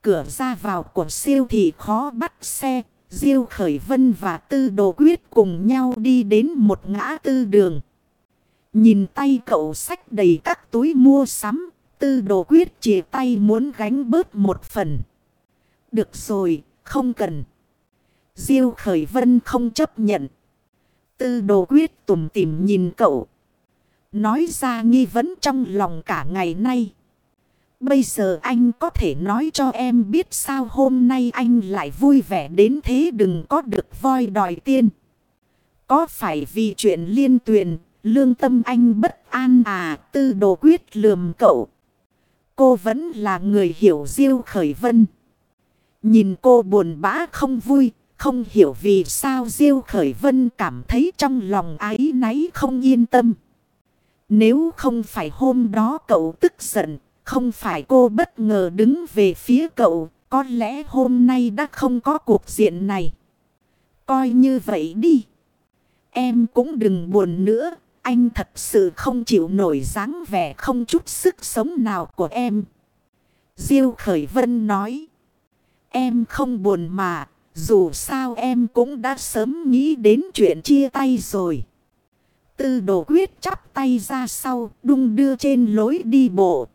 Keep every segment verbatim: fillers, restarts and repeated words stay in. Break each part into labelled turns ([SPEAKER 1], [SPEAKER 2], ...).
[SPEAKER 1] cửa ra vào của siêu thị khó bắt xe. Diêu Khởi Vân và Tư Đồ Quyết cùng nhau đi đến một ngã tư đường. Nhìn tay cậu xách đầy các túi mua sắm. Tư Đồ Quyết chìa tay muốn gánh bớt một phần. Được rồi, không cần. Diêu Khởi Vân không chấp nhận. Tư Đồ Quyết tủm tỉm nhìn cậu. Nói ra nghi vấn trong lòng cả ngày nay. Bây giờ anh có thể nói cho em biết sao hôm nay anh lại vui vẻ đến thế, đừng có được voi đòi tiên. Có phải vì chuyện Liên Tuyền, lương tâm anh bất an à? Tư Đồ Quyết lườm cậu. Cô vẫn là người hiểu Diêu Khởi Vân. Nhìn cô buồn bã không vui, không hiểu vì sao Diêu Khởi Vân cảm thấy trong lòng áy náy không yên tâm. Nếu không phải hôm đó cậu tức giận, không phải cô bất ngờ đứng về phía cậu, có lẽ hôm nay đã không có cuộc diện này. Coi như vậy đi. Em cũng đừng buồn nữa, anh thật sự không chịu nổi dáng vẻ không chút sức sống nào của em. Diêu Khởi Vân nói. Em không buồn mà, dù sao em cũng đã sớm nghĩ đến chuyện chia tay rồi. Tư Đồ Quyết chắp tay ra sau, đung đưa trên lối đi bộ.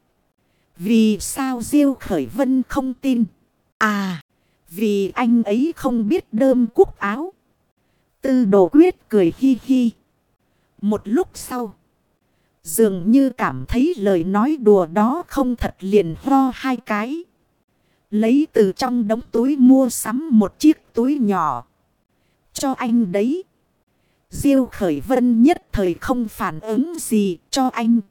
[SPEAKER 1] Vì sao Diêu Khởi Vân không tin? À, vì anh ấy không biết đơm cúc áo. Tư Đồ Quyết cười hi hi. Một lúc sau, dường như cảm thấy lời nói đùa đó không thật, liền ho hai cái. Lấy từ trong đống túi mua sắm một chiếc túi nhỏ. Cho anh đấy. Diêu Khởi Vân nhất thời không phản ứng gì. Cho anh.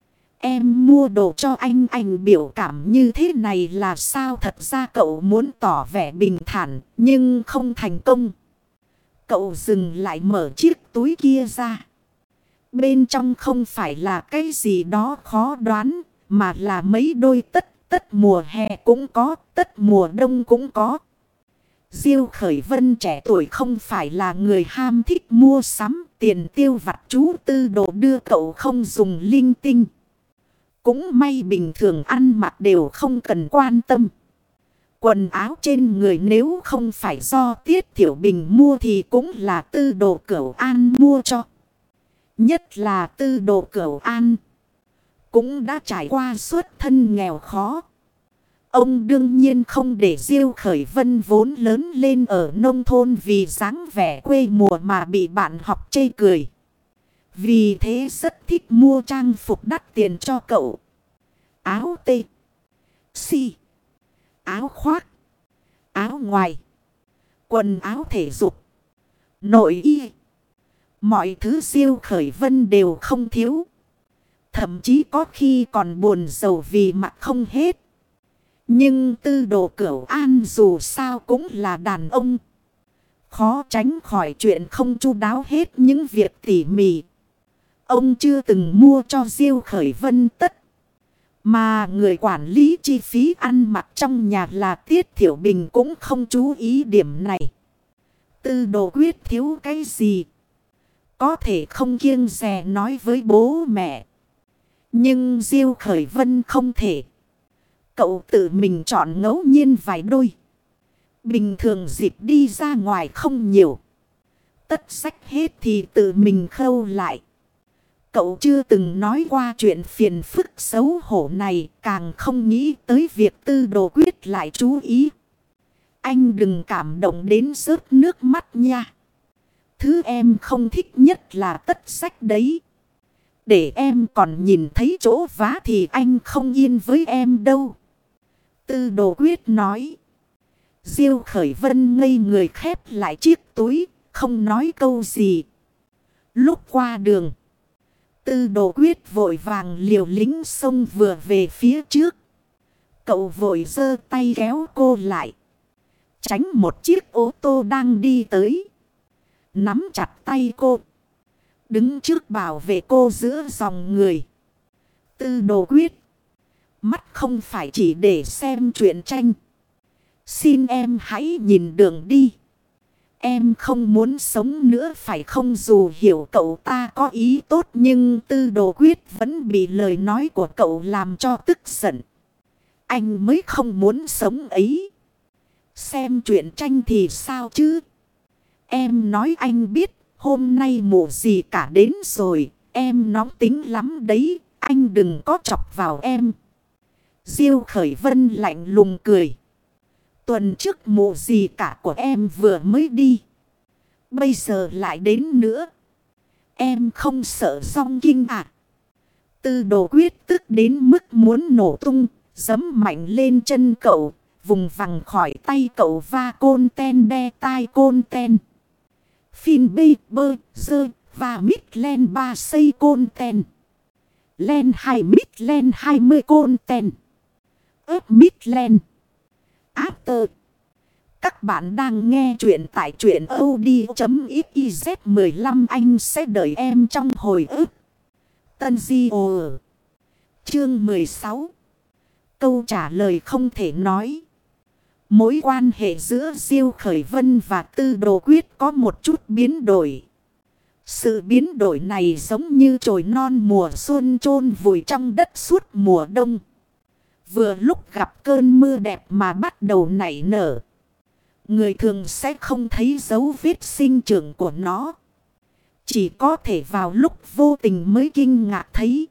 [SPEAKER 1] Em mua đồ cho anh, anh biểu cảm như thế này là sao? Thật ra cậu muốn tỏ vẻ bình thản nhưng không thành công. Cậu dừng lại mở chiếc túi kia ra. Bên trong không phải là cái gì đó khó đoán, mà là mấy đôi tất. Tất mùa hè cũng có, tất mùa đông cũng có. Diêu Khởi Vân trẻ tuổi không phải là người ham thích mua sắm. Tiền tiêu vặt chú Tư Đồ đưa cậu không dùng linh tinh. Cũng may bình thường ăn mặc đều không cần quan tâm. Quần áo trên người nếu không phải do Tiết Thiểu Bình mua thì cũng là Tư Đồ Cửu An mua cho. Nhất là Tư Đồ Cửu An cũng đã trải qua xuất thân nghèo khó. Ông đương nhiên không để Diêu Khởi Vân vốn lớn lên ở nông thôn vì dáng vẻ quê mùa mà bị bạn học chê cười. Vì thế rất thích mua trang phục đắt tiền cho cậu. Áo tê, si, áo khoác, áo ngoài, quần áo thể dục, nội y. Mọi thứ Diêu Khởi Vân đều không thiếu. Thậm chí có khi còn buồn rầu vì mặc không hết. Nhưng Tư Đồ Cửu An dù sao cũng là đàn ông. Khó tránh khỏi chuyện không chu đáo hết những việc tỉ mỉ. Ông chưa từng mua cho Diêu Khởi Vân tất. Mà người quản lý chi phí ăn mặc trong nhà là Tiết Thiểu Bình cũng không chú ý điểm này. Tư Đồ Quyết thiếu cái gì? Có thể không kiêng dè nói với bố mẹ. Nhưng Diêu Khởi Vân không thể. Cậu tự mình chọn ngẫu nhiên vài đôi. Bình thường dịp đi ra ngoài không nhiều. Tất xách hết thì tự mình khâu lại. Cậu chưa từng nói qua chuyện phiền phức xấu hổ này. Càng không nghĩ tới việc Tư Đồ Quyết lại chú ý. Anh đừng cảm động đến rớt nước mắt nha. Thứ em không thích nhất là tất xách đấy. Để em còn nhìn thấy chỗ vá thì anh không yên với em đâu. Tư Đồ Quyết nói. Diêu Khởi Vân ngây người khép lại chiếc túi, không nói câu gì. Lúc qua đường, Tư Đồ Quyết vội vàng liều lĩnh xông vừa về phía trước. Cậu vội giơ tay kéo cô lại. Tránh một chiếc ô tô đang đi tới. Nắm chặt tay cô. Đứng trước bảo vệ cô giữa dòng người. Tư Đồ Quyết. Mắt không phải chỉ để xem truyện tranh. Xin em hãy nhìn đường đi. Em không muốn sống nữa phải không? Dù hiểu cậu ta có ý tốt nhưng Tư Đồ Quyết vẫn bị lời nói của cậu làm cho tức giận. anh mới không muốn sống ấy. Xem truyện tranh thì sao chứ? Em nói anh biết, hôm nay mụ gì cả đến rồi, em nóng tính lắm đấy, anh đừng có chọc vào em. Diêu Khởi Vân lạnh lùng cười. Tuần trước mụ gì cả của em vừa mới đi, bây giờ lại đến nữa. Em không sợ song kinh à? Tư Đồ Quyết tức đến mức muốn nổ tung, giẫm mạnh lên chân cậu, vùng vằng khỏi tay cậu va côn ten đe tai côn ten. Phin bê bơ dơ và mít len ba xây côn ten. Len hai mít len hai mươi côn ten. ớp mít len. After. Các bạn đang nghe chuyện tại truyện audio.xyz mười lăm anh sẽ đợi em trong hồi ức. Tân Di Ồ Chương mười sáu. Câu trả lời không thể nói. Mối quan hệ giữa Diêu Khởi Vân và Tư Đồ Quyết có một chút biến đổi. Sự biến đổi này giống như chồi non mùa xuân chôn vùi trong đất suốt mùa đông. Vừa lúc gặp cơn mưa đẹp mà bắt đầu nảy nở, người thường sẽ không thấy dấu vết sinh trưởng của nó. Chỉ có thể vào lúc vô tình mới kinh ngạc thấy.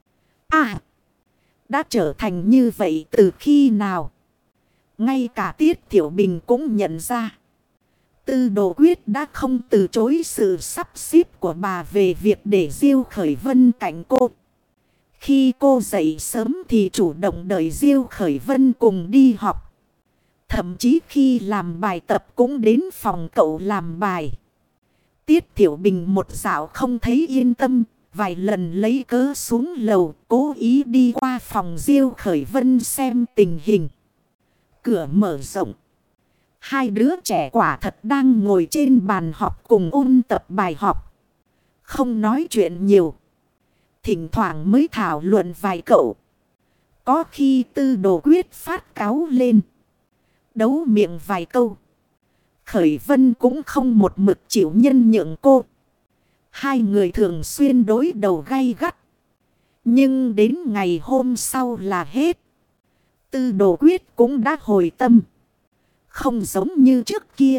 [SPEAKER 1] À, đã trở thành như vậy từ khi nào? Ngay cả Tiết Thiểu Bình cũng nhận ra. Tư Đồ Quyết đã không từ chối sự sắp xếp của bà về việc để Diêu Khởi Vân cạnh cô. Khi cô dậy sớm thì chủ động đợi Diêu Khởi Vân cùng đi học. Thậm chí khi làm bài tập cũng đến phòng cậu làm bài. Tiết Thiểu Bình một dạo không thấy yên tâm, vài lần lấy cớ xuống lầu, cố ý đi qua phòng Diêu Khởi Vân xem tình hình. Cửa mở rộng. Hai đứa trẻ quả thật đang ngồi trên bàn học cùng ôn tập bài học. Không nói chuyện nhiều. Thỉnh thoảng mới thảo luận vài cậu. Có khi Tư Đồ Quyết phát cáu lên, đấu miệng vài câu. Khởi Vân cũng không một mực chịu nhân nhượng cô. Hai người thường xuyên đối đầu gay gắt. Nhưng đến ngày hôm sau là hết. Tư Đồ Quyết cũng đã hồi tâm. Không giống như trước kia.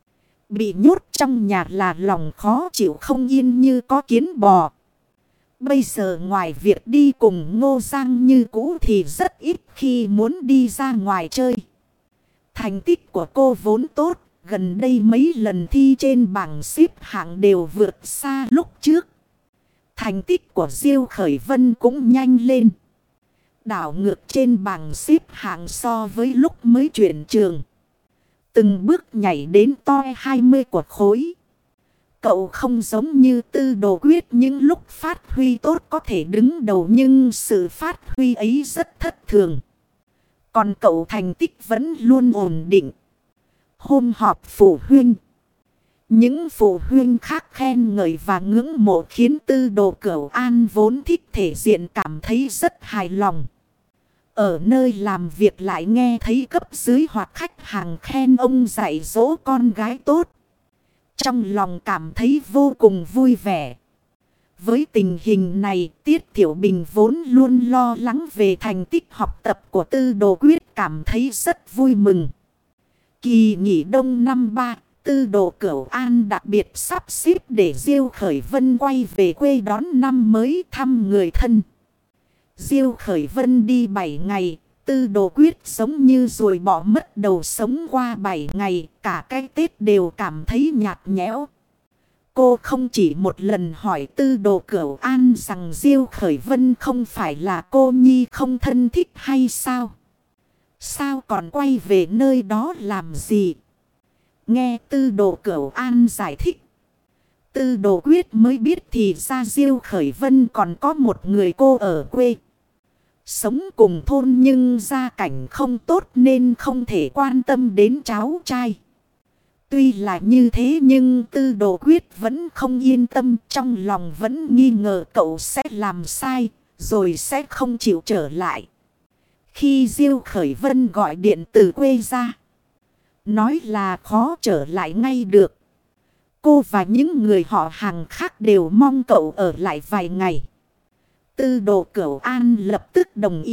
[SPEAKER 1] Bị nhốt trong nhà là lòng khó chịu không yên như có kiến bò. Bây giờ ngoài việc đi cùng Ngô Giang như cũ thì rất ít khi muốn đi ra ngoài chơi. Thành tích của cô vốn tốt. Gần đây mấy lần thi trên bảng xếp hạng đều vượt xa lúc trước. Thành tích của Diêu Khởi Vân cũng nhanh lên. Đảo ngược trên bảng xếp hạng so với lúc mới chuyển trường. Từng bước nhảy đến toi hai mươi của khối. Cậu không giống như Tư Đồ Quyết những lúc phát huy tốt có thể đứng đầu, nhưng sự phát huy ấy rất thất thường. Còn cậu thành tích vẫn luôn ổn định. Hôm họp phụ huynh, những phụ huynh khác khen ngợi và ngưỡng mộ khiến Tư Đồ Cửu An vốn thích thể diện cảm thấy rất hài lòng. Ở nơi làm việc lại nghe thấy cấp dưới hoặc khách hàng khen ông dạy dỗ con gái tốt. Trong lòng cảm thấy vô cùng vui vẻ. Với tình hình này, Tiết Thiểu Bình vốn luôn lo lắng về thành tích học tập của Tư Đồ Quyết cảm thấy rất vui mừng. Kỳ nghỉ đông năm ba, Tư Đồ Cửu An đặc biệt sắp xếp để Diêu Khởi Vân quay về quê đón năm mới thăm người thân. Diêu Khởi Vân đi bảy ngày, Tư Đồ Quyết giống như ruồi bỏ mất đầu sống qua bảy ngày, cả cái Tết đều cảm thấy nhạt nhẽo. Cô không chỉ một lần hỏi Tư Đồ Cửu An rằng Diêu Khởi Vân không phải là cô nhi không thân thích hay sao? Sao còn quay về nơi đó làm gì? Nghe Tư Đồ Cửu An giải thích, Tư Đồ Quyết mới biết thì ra Diêu Khởi Vân còn có một người cô ở quê. Sống cùng thôn nhưng gia cảnh không tốt nên không thể quan tâm đến cháu trai. Tuy là như thế nhưng Tư Đồ Quyết vẫn không yên tâm, trong lòng vẫn nghi ngờ cậu sẽ làm sai rồi sẽ không chịu trở lại. Khi Diêu Khởi Vân gọi điện từ quê ra, nói là khó trở lại ngay được. Cô và những người họ hàng khác đều mong cậu ở lại vài ngày. Tư Đồ Cửu An lập tức đồng ý,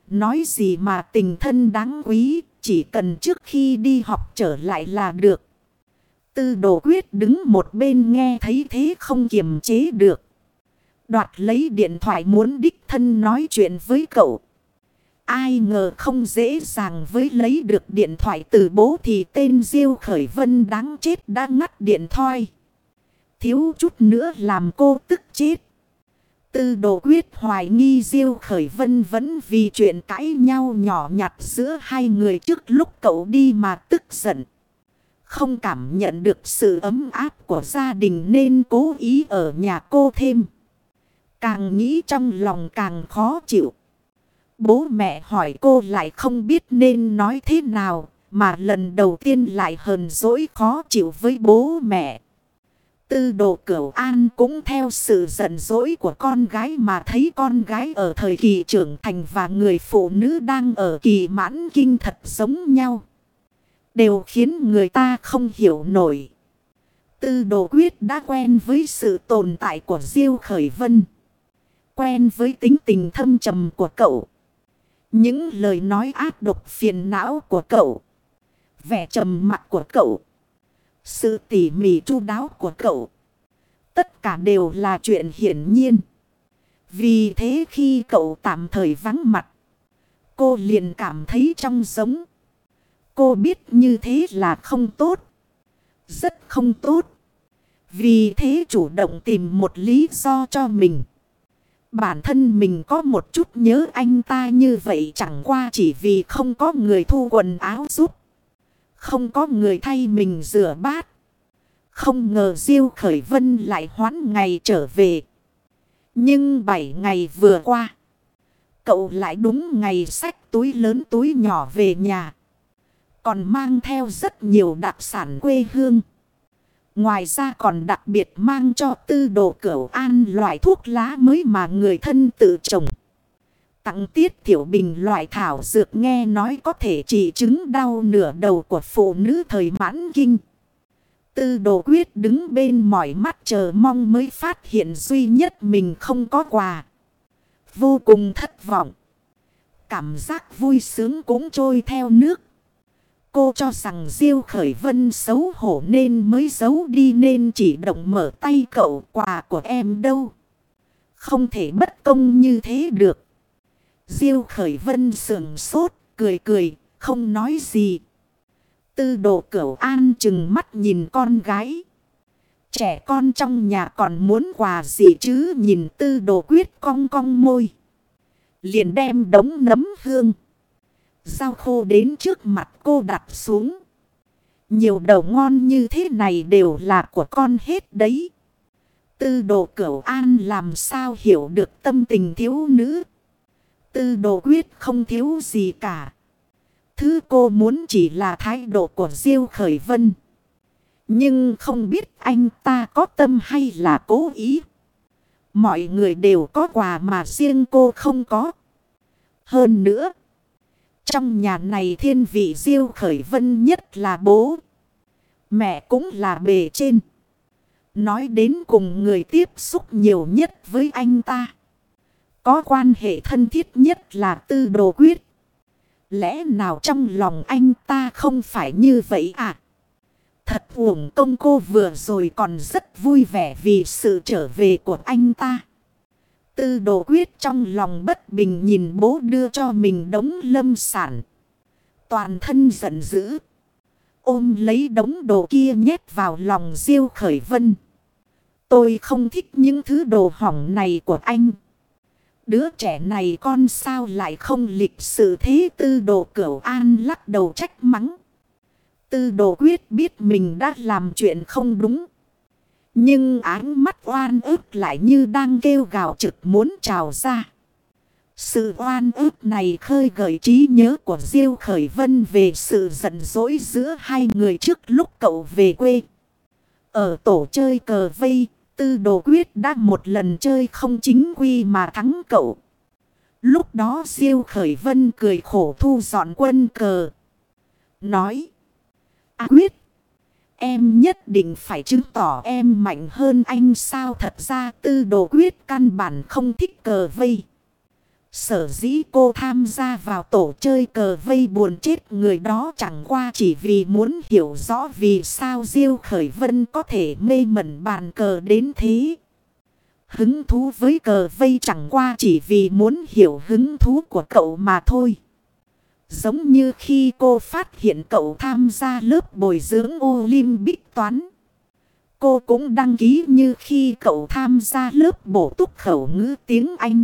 [SPEAKER 1] nói gì mà tình thân đáng quý, chỉ cần trước khi đi học trở lại là được. Tư Đồ Quyết đứng một bên nghe thấy thế không kiềm chế được. Đoạt lấy điện thoại muốn đích thân nói chuyện với cậu. Ai ngờ không dễ dàng với lấy được điện thoại từ bố thì tên Diêu Khởi Vân đáng chết đã ngắt điện thoại. Thiếu chút nữa làm cô tức chết. Tư Đồ Quyết hoài nghi Diêu Khởi Vân vẫn vì chuyện cãi nhau nhỏ nhặt giữa hai người trước lúc cậu đi mà tức giận. Không cảm nhận được sự ấm áp của gia đình nên cố ý ở nhà cô thêm. Càng nghĩ trong lòng càng khó chịu. Bố mẹ hỏi cô lại không biết nên nói thế nào, mà lần đầu tiên lại hờn dỗi khó chịu với bố mẹ. Tư Đồ Cửu An cũng theo sự giận dỗi của con gái mà thấy con gái ở thời kỳ trưởng thành và người phụ nữ đang ở kỳ mãn kinh thật giống nhau. Đều khiến người ta không hiểu nổi. Tư Đồ Quyết đã quen với sự tồn tại của Diêu Khởi Vân. Quen với tính tình thâm trầm của cậu. Những lời nói ác độc phiền não của cậu. Vẻ trầm mặc của cậu. Sự tỉ mỉ chu đáo của cậu. Tất cả đều là chuyện hiển nhiên. Vì thế khi cậu tạm thời vắng mặt, cô liền cảm thấy trong giống. Cô biết như thế là không tốt. Rất không tốt. Vì thế chủ động tìm một lý do cho mình. Bản thân mình có một chút nhớ anh ta như vậy chẳng qua chỉ vì không có người thu quần áo giúp. Không có người thay mình rửa bát. Không ngờ Diêu Khởi Vân lại hoãn ngày trở về. Nhưng bảy ngày vừa qua, cậu lại đúng ngày xách túi lớn túi nhỏ về nhà. Còn mang theo rất nhiều đặc sản quê hương. Ngoài ra còn đặc biệt mang cho Tư Đồ Cửu An loại thuốc lá mới mà người thân tự trồng. Tặng Tiết Tiểu Bình loại thảo dược nghe nói có thể trị chứng đau nửa đầu của phụ nữ thời mãn kinh. Tư Đồ Quyết đứng bên mỏi mắt chờ mong mới phát hiện duy nhất mình không có quà. Vô cùng thất vọng. Cảm giác vui sướng cũng trôi theo nước. Cô cho rằng Diêu Khởi Vân xấu hổ nên mới giấu đi nên chỉ động mở tay cậu, quà của em đâu. Không thể bất công như thế được. Diêu Khởi Vân sườn sốt, cười cười, không nói gì. Tư Đồ Cửu An chừng mắt nhìn con gái. Trẻ con trong nhà còn muốn quà gì chứ, nhìn Tư Đồ Quyết cong cong môi. Liền đem đống nấm hương, rau khô đến trước mặt cô đặt xuống. Nhiều đồ ngon như thế này đều là của con hết đấy. Tư Đồ Cửu An làm sao hiểu được tâm tình thiếu nữ. Tư Đồ Quyết không thiếu gì cả. Thứ cô muốn chỉ là thái độ của Diêu Khởi Vân. Nhưng không biết anh ta có tâm hay là cố ý. Mọi người đều có quà mà riêng cô không có. Hơn nữa, trong nhà này thiên vị Diêu Khởi Vân nhất là bố. Mẹ cũng là bề trên. Nói đến cùng người tiếp xúc nhiều nhất với anh ta, có quan hệ thân thiết nhất là Tư Đồ Quyết. Lẽ nào trong lòng anh ta không phải như vậy à? Thật uổng công cô vừa rồi còn rất vui vẻ vì sự trở về của anh ta. Tư Đồ Quyết trong lòng bất bình nhìn bố đưa cho mình đống lâm sản. Toàn thân giận dữ. Ôm lấy đống đồ kia nhét vào lòng Diêu Khởi Vân. Tôi không thích những thứ đồ hỏng này của anh. Đứa trẻ này con sao lại không lịch sự thế? Tư Đồ Cửu An lắc đầu trách mắng. Tư Đồ Quyết biết mình đã làm chuyện không đúng. Nhưng ánh mắt oan ức lại như đang kêu gào trực muốn trào ra. Sự oan ức này khơi gợi trí nhớ của Diêu Khởi Vân về sự giận dỗi giữa hai người trước lúc cậu về quê. Ở tổ chơi cờ vây, Tư Đồ Quyết đã một lần chơi không chính quy mà thắng cậu. Lúc đó Diêu Khởi Vân cười khổ thu dọn quân cờ. Nói: À Quyết, em nhất định phải chứng tỏ em mạnh hơn anh sao? Thật ra Tư Đồ Quyết căn bản không thích cờ vây. Sở dĩ cô tham gia vào tổ chơi cờ vây buồn chết người đó chẳng qua chỉ vì muốn hiểu rõ vì sao Diêu Khởi Vân có thể mê mẩn bàn cờ đến thế. Hứng thú với cờ vây chẳng qua chỉ vì muốn hiểu hứng thú của cậu mà thôi. Giống như khi cô phát hiện cậu tham gia lớp bồi dưỡng Olympic toán. Cô cũng đăng ký như khi cậu tham gia lớp bổ túc khẩu ngữ tiếng Anh.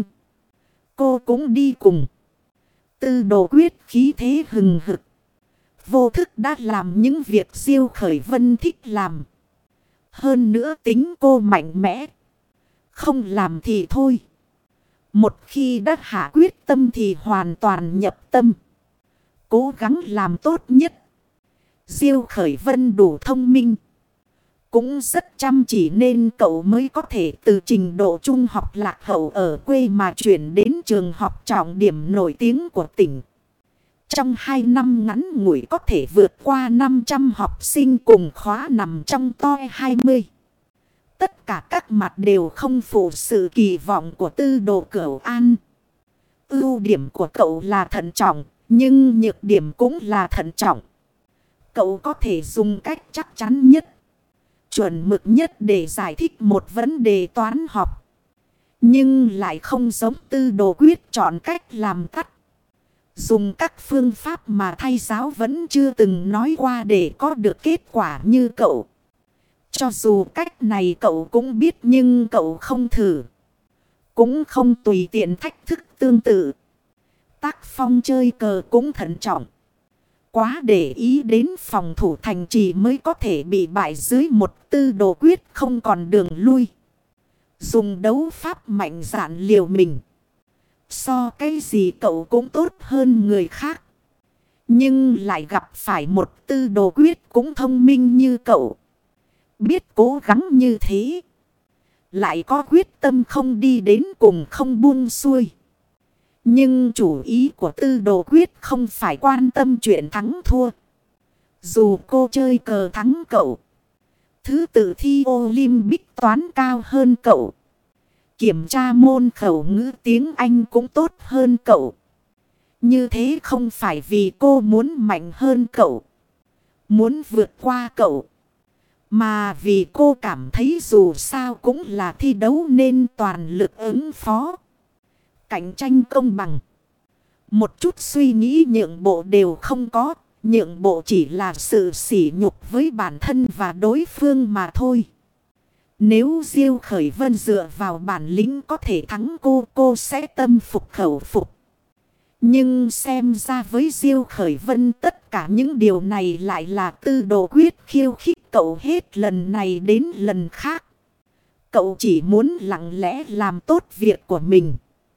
[SPEAKER 1] Cô cũng đi cùng. Tư Đồ Quyết khí thế hừng hực. Vô thức đã làm những việc Diêu Khởi Vân thích làm. Hơn nữa tính cô mạnh mẽ. Không làm thì thôi. Một khi đã hạ quyết tâm thì hoàn toàn nhập tâm. Cố gắng làm tốt nhất. Diêu Khởi Vân đủ thông minh. Cũng rất chăm chỉ nên cậu mới có thể từ trình độ trung học lạc hậu ở quê mà chuyển đến trường học trọng điểm nổi tiếng của tỉnh. Trong hai năm ngắn ngủi có thể vượt qua năm trăm học sinh cùng khóa nằm trong top hai mươi. Tất cả các mặt đều không phụ sự kỳ vọng của Tư Đồ Cửu An. Ưu điểm của cậu là thận trọng, nhưng nhược điểm cũng là thận trọng. Cậu có thể dùng cách chắc chắn nhất, chuẩn mực nhất để giải thích một vấn đề toán học. Nhưng lại không giống Tư Đồ Quyết chọn cách làm tắt. Dùng các phương pháp mà thầy giáo vẫn chưa từng nói qua để có được kết quả như cậu. Cho dù cách này cậu cũng biết nhưng cậu không thử. Cũng không tùy tiện thách thức tương tự. Tác phong chơi cờ cũng thận trọng. Quá để ý đến phòng thủ thành trì mới có thể bị bại dưới một Tư Đồ Quyết không còn đường lui. Dùng đấu pháp mạnh dạn liều mình. So cái gì cậu cũng tốt hơn người khác. Nhưng lại gặp phải một Tư Đồ Quyết cũng thông minh như cậu. Biết cố gắng như thế. Lại có quyết tâm không đi đến cùng không buông xuôi. Nhưng chủ ý của Tư Đồ Quyết không phải quan tâm chuyện thắng thua. Dù cô chơi cờ thắng cậu. Thứ tự thi Olympic toán cao hơn cậu. Kiểm tra môn khẩu ngữ tiếng Anh cũng tốt hơn cậu. Như thế không phải vì cô muốn mạnh hơn cậu. Muốn vượt qua cậu. Mà vì cô cảm thấy dù sao cũng là thi đấu nên toàn lực ứng phó. Cạnh tranh công bằng. Một chút suy nghĩ nhượng bộ đều không có. Nhượng bộ chỉ là sự sỉ nhục với bản thân và đối phương mà thôi. Nếu Diêu Khởi Vân dựa vào bản lĩnh có thể thắng cô, cô sẽ tâm phục khẩu phục. Nhưng xem ra với Diêu Khởi Vân tất cả những điều này lại là Tư Đồ Quyết khiêu khích cậu hết lần này đến lần khác. Cậu chỉ muốn lặng lẽ làm tốt việc của mình.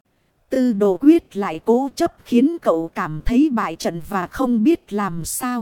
[SPEAKER 1] Tư Đồ Quyết lại cố chấp khiến cậu cảm thấy bại trận và không biết làm sao.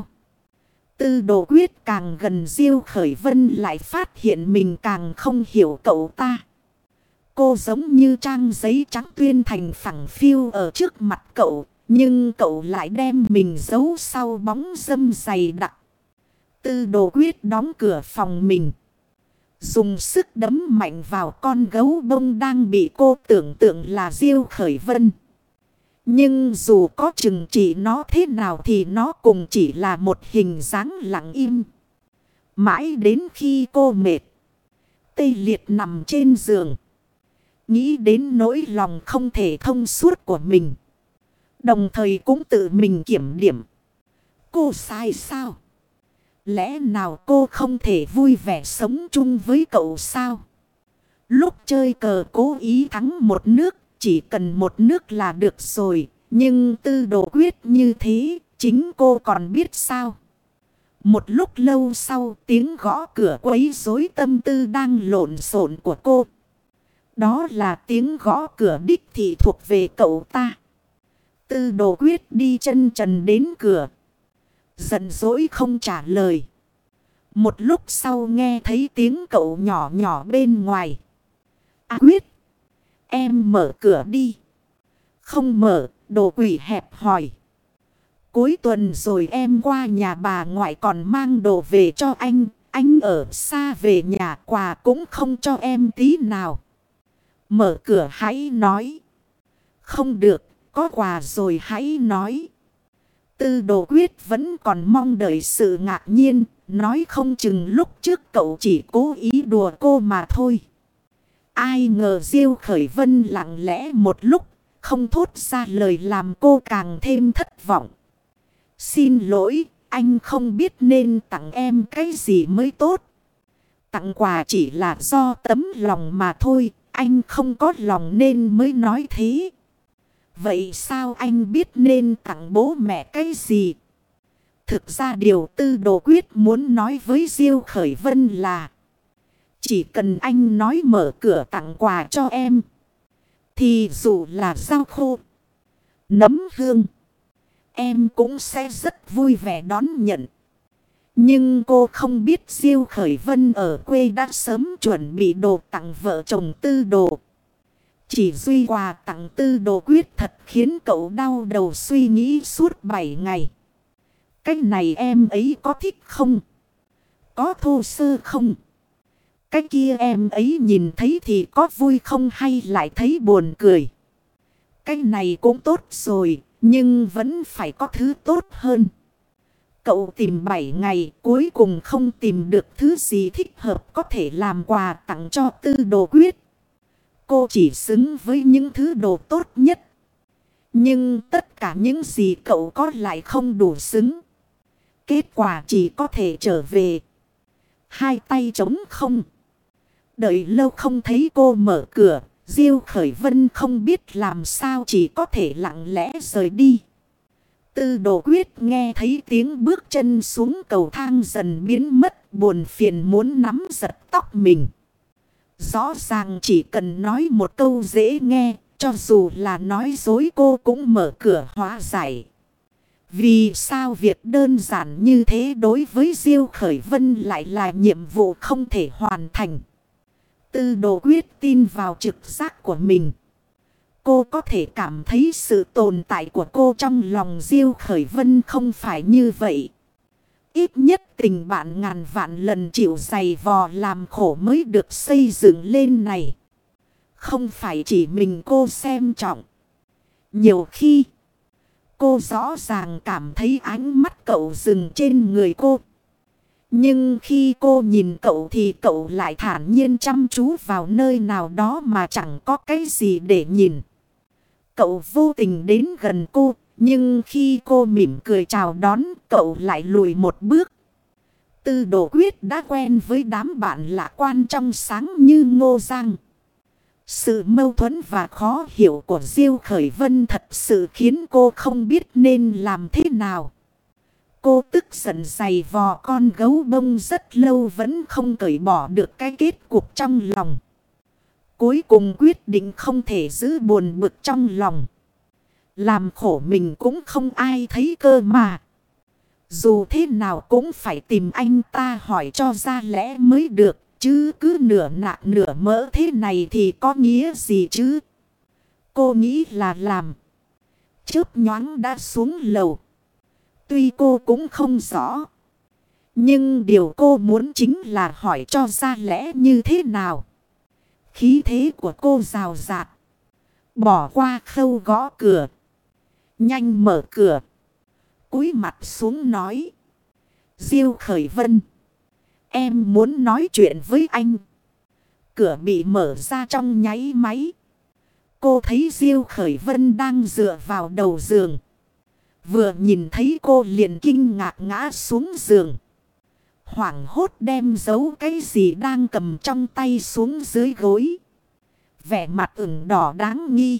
[SPEAKER 1] Tư Đồ Quyết càng gần Diêu Khởi Vân lại phát hiện mình càng không hiểu cậu ta. Cô giống như trang giấy trắng tuyên thành phẳng phiu ở trước mặt cậu. Nhưng cậu lại đem mình giấu sau bóng râm dày đặc. Tư Đồ Quyết đóng cửa phòng mình. Dùng sức đấm mạnh vào con gấu bông đang bị cô tưởng tượng là Diêu Khởi Vân. Nhưng dù có chừng trị nó thế nào thì nó cũng chỉ là một hình dáng lặng im. Mãi đến khi cô mệt, tê liệt nằm trên giường. Nghĩ đến nỗi lòng không thể thông suốt của mình. Đồng thời cũng tự mình kiểm điểm. Cô sai sao? Lẽ nào cô không thể vui vẻ sống chung với cậu sao? Lúc chơi cờ cố ý thắng một nước, chỉ cần một nước là được rồi. Nhưng Tư Đồ Quyết như thế, chính cô còn biết sao? Một lúc lâu sau, tiếng gõ cửa quấy rối tâm tư đang lộn xộn của cô. Đó là tiếng gõ cửa đích thị thuộc về cậu ta. Tư Đồ Quyết đi chân trần đến cửa. Giận dỗi không trả lời. Một lúc sau nghe thấy tiếng cậu nhỏ nhỏ bên ngoài. À Quyết, em mở cửa đi. Không mở, đồ quỷ hẹp hòi. Cuối tuần rồi em qua nhà bà ngoại còn mang đồ về cho anh. Anh ở xa về nhà quà cũng không cho em tí nào. Mở cửa hãy nói. Không được, có quà rồi hãy nói. Tư Đồ Quyết vẫn còn mong đợi sự ngạc nhiên. Nói không chừng lúc trước cậu chỉ cố ý đùa cô mà thôi. Ai ngờ Diêu Khởi Vân lặng lẽ một lúc. Không thốt ra lời làm cô càng thêm thất vọng. Xin lỗi, anh không biết nên tặng em cái gì mới tốt. Tặng quà chỉ là do tấm lòng mà thôi. Anh không có lòng nên mới nói thế. Vậy sao anh biết nên tặng bố mẹ cái gì? Thực ra điều Tư Đồ Quyết muốn nói với Diêu Khởi Vân là chỉ cần anh nói mở cửa tặng quà cho em, thì dù là rau khô, nấm hương, em cũng sẽ rất vui vẻ đón nhận. Nhưng cô không biết Diêu Khởi Vân ở quê đã sớm chuẩn bị đồ tặng vợ chồng Tư Đồ. Chỉ duy quà tặng Tư Đồ Quyết thật khiến cậu đau đầu suy nghĩ suốt bảy ngày. Cái này em ấy có thích không? Có thô sơ không? Cái kia em ấy nhìn thấy thì có vui không hay lại thấy buồn cười? Cái này cũng tốt rồi, nhưng vẫn phải có thứ tốt hơn. Cậu tìm bảy ngày cuối cùng không tìm được thứ gì thích hợp có thể làm quà tặng cho Tư Đồ Quyết. Cô chỉ xứng với những thứ đồ tốt nhất. Nhưng tất cả những gì cậu có lại không đủ xứng. Kết quả chỉ có thể trở về hai tay trống không. Đợi lâu không thấy cô mở cửa, Diêu Khởi Vân không biết làm sao chỉ có thể lặng lẽ rời đi. Tư Đồ Quyết nghe thấy tiếng bước chân xuống cầu thang dần biến mất, buồn phiền muốn nắm giật tóc mình. Rõ ràng chỉ cần nói một câu dễ nghe, cho dù là nói dối cô cũng mở cửa hóa giải. Vì sao việc đơn giản như thế đối với Diêu Khởi Vân lại là nhiệm vụ không thể hoàn thành? Tư Đồ Quyết tin vào trực giác của mình. Cô có thể cảm thấy sự tồn tại của cô trong lòng Diêu Khởi Vân không phải như vậy. Ít nhất tình bạn ngàn vạn lần chịu dày vò làm khổ mới được xây dựng lên này. Không phải chỉ mình cô xem trọng. Nhiều khi cô rõ ràng cảm thấy ánh mắt cậu dừng trên người cô. Nhưng khi cô nhìn cậu thì cậu lại thản nhiên chăm chú vào nơi nào đó mà chẳng có cái gì để nhìn. Cậu vô tình đến gần cô, nhưng khi cô mỉm cười chào đón, cậu lại lùi một bước. Tư Đồ Quyết đã quen với đám bạn lạ quan trong sáng như Ngô Giang. Sự mâu thuẫn và khó hiểu của Diêu Khởi Vân thật sự khiến cô không biết nên làm thế nào. Cô tức giận giày vò con gấu bông rất lâu vẫn không cởi bỏ được cái kết cục trong lòng. Cuối cùng quyết định không thể giữ buồn bực trong lòng. Làm khổ mình cũng không ai thấy cơ mà. Dù thế nào cũng phải tìm anh ta hỏi cho ra lẽ mới được. Chứ cứ nửa nạc nửa mỡ thế này thì có nghĩa gì chứ? Cô nghĩ là làm. Chớp nhoáng đã xuống lầu. Tuy cô cũng không rõ. Nhưng điều cô muốn chính là hỏi cho ra lẽ như thế nào. Khí thế của cô rào rạt. Bỏ qua khâu gõ cửa. Nhanh mở cửa. Cúi mặt xuống nói. Diêu Khởi Vân. Em muốn nói chuyện với anh. Cửa bị mở ra trong nháy máy. Cô thấy Diêu Khởi Vân đang dựa vào đầu giường. Vừa nhìn thấy cô liền kinh ngạc ngã xuống giường. Hoảng hốt đem giấu cái gì đang cầm trong tay xuống dưới gối. Vẻ mặt ửng đỏ đáng nghi.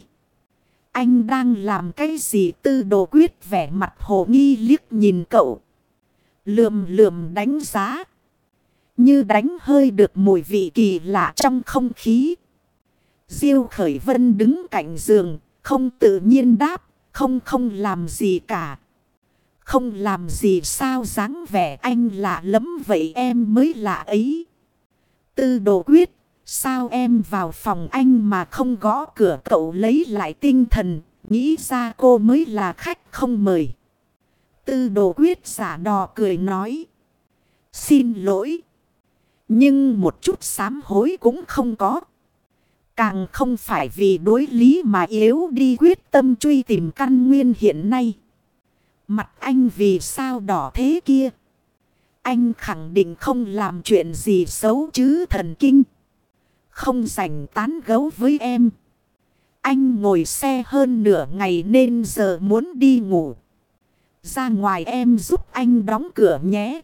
[SPEAKER 1] Anh đang làm cái gì? Tư Đồ Quyết vẻ mặt hồ nghi liếc nhìn cậu. Lườm lườm đánh giá. Như đánh hơi được mùi vị kỳ lạ trong không khí. Diêu Khởi Vân đứng cạnh giường. Không tự nhiên đáp. Không không làm gì cả. Không làm gì sao? Dáng vẻ anh lạ lắm vậy em mới lạ ấy. Tư Đồ Quyết. Sao em vào phòng anh mà không gõ cửa? Cậu lấy lại tinh thần. Nghĩ ra cô mới là khách không mời. Tư Đồ Quyết giả đò cười nói. Xin lỗi. Nhưng một chút sám hối cũng không có. Càng không phải vì đối lý mà yếu đi quyết tâm truy tìm căn nguyên hiện nay. Mặt anh vì sao đỏ thế kia? Anh khẳng định không làm chuyện gì xấu chứ thần kinh. Không rảnh tán gẫu với em. Anh ngồi xe hơn nửa ngày nên giờ muốn đi ngủ. Ra ngoài em giúp anh đóng cửa nhé.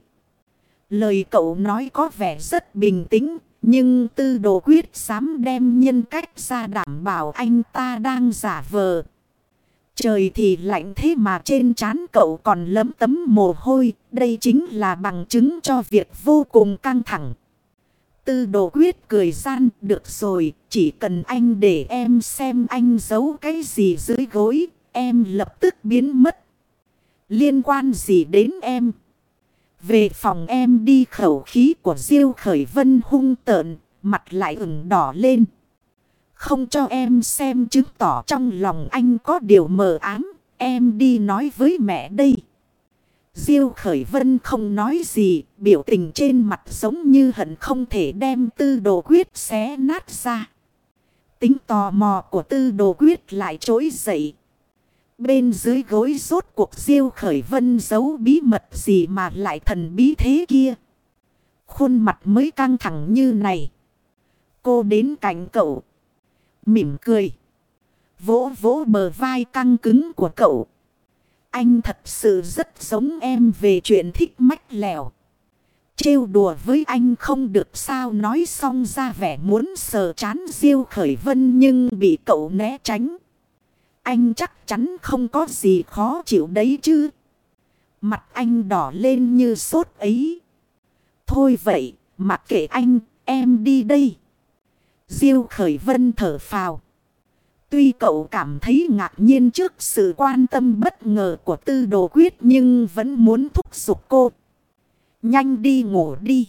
[SPEAKER 1] Lời cậu nói có vẻ rất bình tĩnh. Nhưng Tư Đồ Quyết dám đem nhân cách ra đảm bảo anh ta đang giả vờ. Trời thì lạnh thế mà trên trán cậu còn lấm tấm mồ hôi. Đây chính là bằng chứng cho việc vô cùng căng thẳng. Tư Đồ Quyết cười gian, được rồi, chỉ cần anh để em xem anh giấu cái gì dưới gối, em lập tức biến mất. Liên quan gì đến em? Về phòng em đi, khẩu khí của Diêu Khởi Vân hung tợn, mặt lại ửng đỏ lên. Không cho em xem chứng tỏ trong lòng anh có điều mờ ám, em đi nói với mẹ đây. Diêu Khởi Vân không nói gì, biểu tình trên mặt giống như hận không thể đem Tư Đồ Quyết xé nát ra. Tính tò mò của Tư Đồ Quyết lại trỗi dậy. Bên dưới gối rốt cuộc Diêu Khởi Vân giấu bí mật gì mà lại thần bí thế kia. Khuôn mặt mới căng thẳng như này. Cô đến cạnh cậu, mỉm cười, vỗ vỗ bờ vai căng cứng của cậu. Anh thật sự rất giống em về chuyện thích mách lèo. Trêu đùa với anh không được sao? Nói xong ra vẻ muốn sờ trán Diêu Khởi Vân nhưng bị cậu né tránh. Anh chắc chắn không có gì khó chịu đấy chứ? Mặt anh đỏ lên như sốt ấy. Thôi vậy, mặc kệ anh, em đi đây. Diêu Khởi Vân thở phào. Tuy cậu cảm thấy ngạc nhiên trước sự quan tâm bất ngờ của Tư Đồ Quyết nhưng vẫn muốn thúc giục cô. Nhanh đi ngủ đi.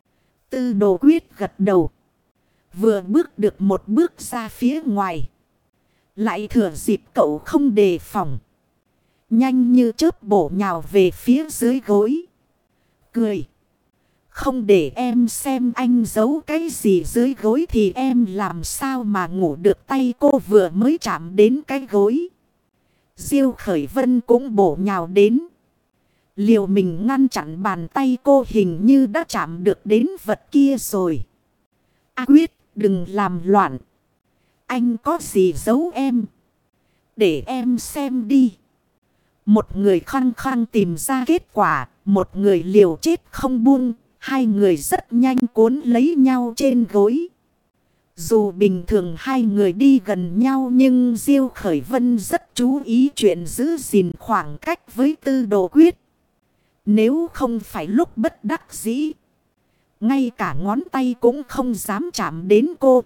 [SPEAKER 1] Tư Đồ Quyết gật đầu. Vừa bước được một bước ra phía ngoài. Lại thừa dịp cậu không đề phòng. Nhanh như chớp bổ nhào về phía dưới gối. Cười. Không để em xem anh giấu cái gì dưới gối thì em làm sao mà ngủ được? Tay cô vừa mới chạm đến cái gối. Diêu Khởi Vân cũng bổ nhào đến. Liều mình ngăn chặn bàn tay cô, hình như đã chạm được đến vật kia rồi. A Quyết, đừng làm loạn. Anh có gì giấu em? Để em xem đi. Một người khăng khăng tìm ra kết quả, một người liều chết không buông. Hai người rất nhanh cuốn lấy nhau trên gối. Dù bình thường hai người đi gần nhau nhưng Diêu Khởi Vân rất chú ý chuyện giữ gìn khoảng cách với Tư Đồ Quyết. Nếu không phải lúc bất đắc dĩ, ngay cả ngón tay cũng không dám chạm đến cô.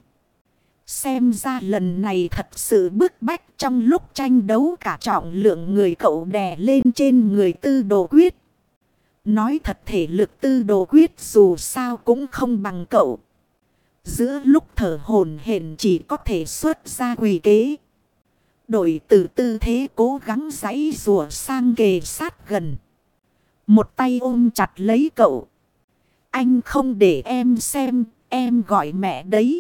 [SPEAKER 1] Xem ra lần này thật sự bức bách. Trong lúc tranh đấu cả trọng lượng người cậu đè lên trên người Tư Đồ Quyết. Nói thật, thể lực Tư Đồ Quyết dù sao cũng không bằng cậu. Giữa lúc thở hổn hển chỉ có thể xuất ra quỷ kế. Đổi từ tư thế cố gắng giãy giụa sang kề sát gần. Một tay ôm chặt lấy cậu. Anh không để em xem, em gọi mẹ đấy.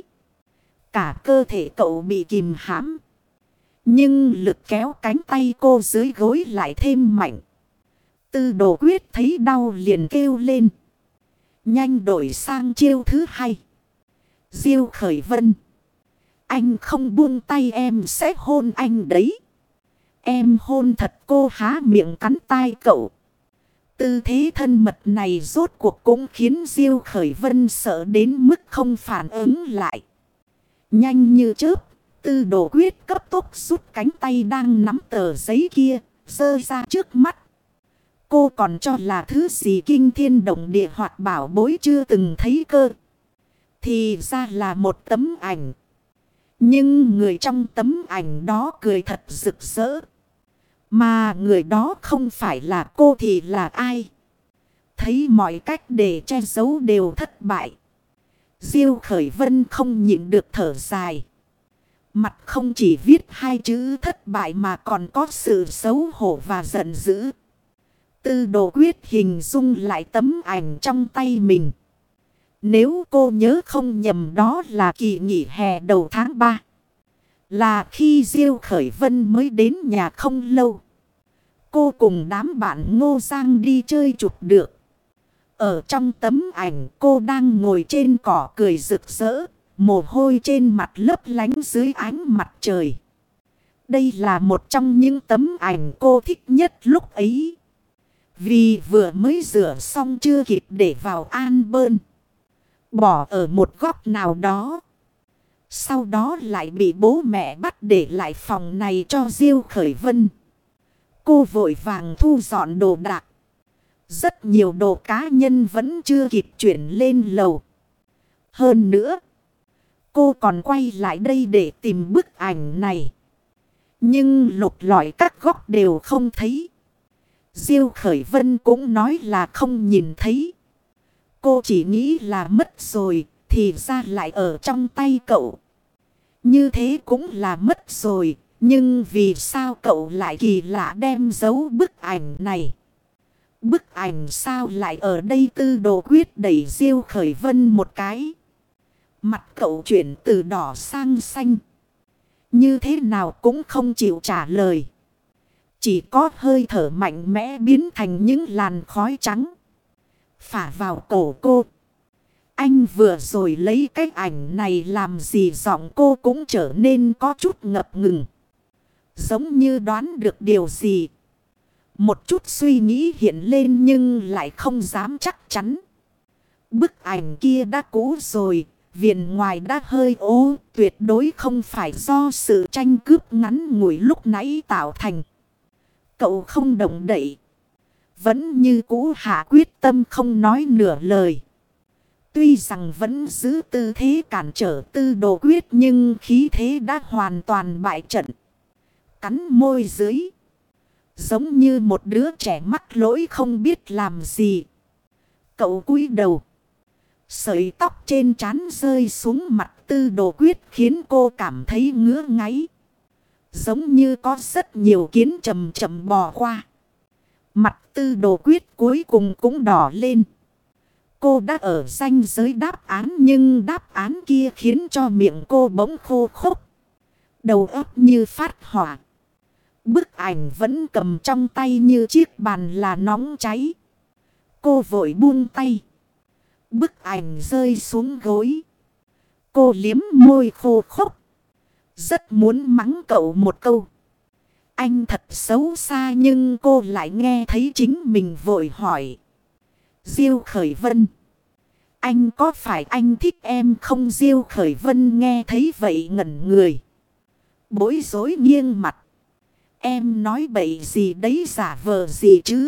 [SPEAKER 1] Cả cơ thể cậu bị kìm hãm. Nhưng lực kéo cánh tay cô dưới gối lại thêm mạnh. Tư Đồ Quyết thấy đau liền kêu lên. Nhanh đổi sang chiêu thứ hai. Diêu Khởi Vân. Anh không buông tay em sẽ hôn anh đấy. Em hôn thật. Cô há miệng cắn tai cậu. Tư thế thân mật này rốt cuộc cũng khiến Diêu Khởi Vân sợ đến mức không phản ứng lại. Nhanh như chớp, Tư Đồ Quyết cấp tốc rút cánh tay đang nắm tờ giấy kia, giơ ra trước mắt. Cô còn cho là thứ gì kinh thiên động địa hoặc bảo bối chưa từng thấy cơ. Thì ra là một tấm ảnh. Nhưng người trong tấm ảnh đó cười thật rực rỡ. Mà người đó không phải là cô thì là ai? Thấy mọi cách để che giấu đều thất bại. Diêu Khởi Vân không nhịn được thở dài. Mặt không chỉ viết hai chữ thất bại mà còn có sự xấu hổ và giận dữ. Tư Đồ Quyết hình dung lại tấm ảnh trong tay mình. Nếu cô nhớ không nhầm đó là kỳ nghỉ hè đầu tháng ba. Là khi Diêu Khởi Vân mới đến nhà không lâu. Cô cùng đám bạn Ngô Giang đi chơi chụp được. Ở trong tấm ảnh cô đang ngồi trên cỏ cười rực rỡ. Mồ hôi trên mặt lấp lánh dưới ánh mặt trời. Đây là một trong những tấm ảnh cô thích nhất lúc ấy. Vì vừa mới rửa xong chưa kịp để vào album. Bỏ ở một góc nào đó. Sau đó lại bị bố mẹ bắt để lại phòng này cho Diêu Khởi Vân. Cô vội vàng thu dọn đồ đạc. Rất nhiều đồ cá nhân vẫn chưa kịp chuyển lên lầu. Hơn nữa, cô còn quay lại đây để tìm bức ảnh này. Nhưng lục lọi các góc đều không thấy. Diêu Khởi Vân cũng nói là không nhìn thấy. Cô chỉ nghĩ là mất rồi, thì ra lại ở trong tay cậu. Như thế cũng là mất rồi, nhưng vì sao cậu lại kỳ lạ đem giấu bức ảnh này? Bức ảnh sao lại ở đây? Tư Đồ Quyết đẩy Diêu Khởi Vân một cái. Mặt cậu chuyển từ đỏ sang xanh. Như thế nào cũng không chịu trả lời. Chỉ có hơi thở mạnh mẽ biến thành những làn khói trắng. Phả vào cổ cô. Anh vừa rồi lấy cái ảnh này làm gì? Giọng cô cũng trở nên có chút ngập ngừng. Giống như đoán được điều gì. Một chút suy nghĩ hiện lên nhưng lại không dám chắc chắn. Bức ảnh kia đã cũ rồi. Viền ngoài đã hơi ố. Tuyệt đối không phải do sự tranh cướp ngắn ngủi lúc nãy tạo thành. Cậu không động đậy. Vẫn như cũ hạ quyết tâm không nói nửa lời. Tuy rằng vẫn giữ tư thế cản trở Tư Đồ Quyết nhưng khí thế đã hoàn toàn bại trận. Cắn môi dưới. Giống như một đứa trẻ mắc lỗi không biết làm gì. Cậu cúi đầu. Sợi tóc trên trán rơi xuống mặt Tư Đồ Quyết khiến cô cảm thấy ngứa ngáy. Giống như có rất nhiều kiến chầm chầm bò qua. Mặt Tư Đồ Quyết cuối cùng cũng đỏ lên. Cô đã ở ranh giới đáp án nhưng đáp án kia khiến cho miệng cô bỗng khô khốc. Đầu óc như phát hỏa. Bức ảnh vẫn cầm trong tay như chiếc bàn là nóng cháy. Cô vội buông tay. Bức ảnh rơi xuống gối. Cô liếm môi khô khốc. Rất muốn mắng cậu một câu. Anh thật xấu xa nhưng cô lại nghe thấy chính mình vội hỏi. Diêu Khởi Vân. Anh có phải anh thích em không? Diêu Khởi Vân nghe thấy vậy ngẩn người. Bối rối nghiêng mặt. Em nói bậy gì đấy, giả vờ gì chứ?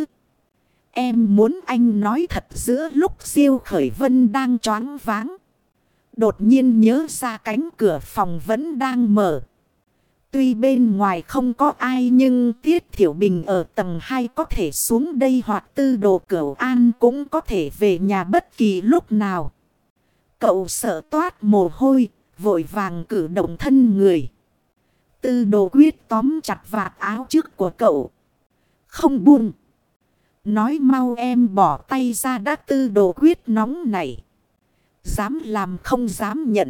[SPEAKER 1] Em muốn anh nói thật. Giữa lúc Diêu Khởi Vân đang choáng váng. Đột nhiên nhớ ra cánh cửa phòng vẫn đang mở. Tuy bên ngoài không có ai nhưng Tiết Thiểu Bình ở tầng hai có thể xuống đây hoặc Tư Đồ Cửu An cũng có thể về nhà bất kỳ lúc nào. Cậu sợ toát mồ hôi, vội vàng cử động thân người. Tư Đồ Quyết tóm chặt vạt áo trước của cậu. Không buông. Nói mau em bỏ tay ra đã. Tư Đồ Quyết nóng nảy. Dám làm không dám nhận.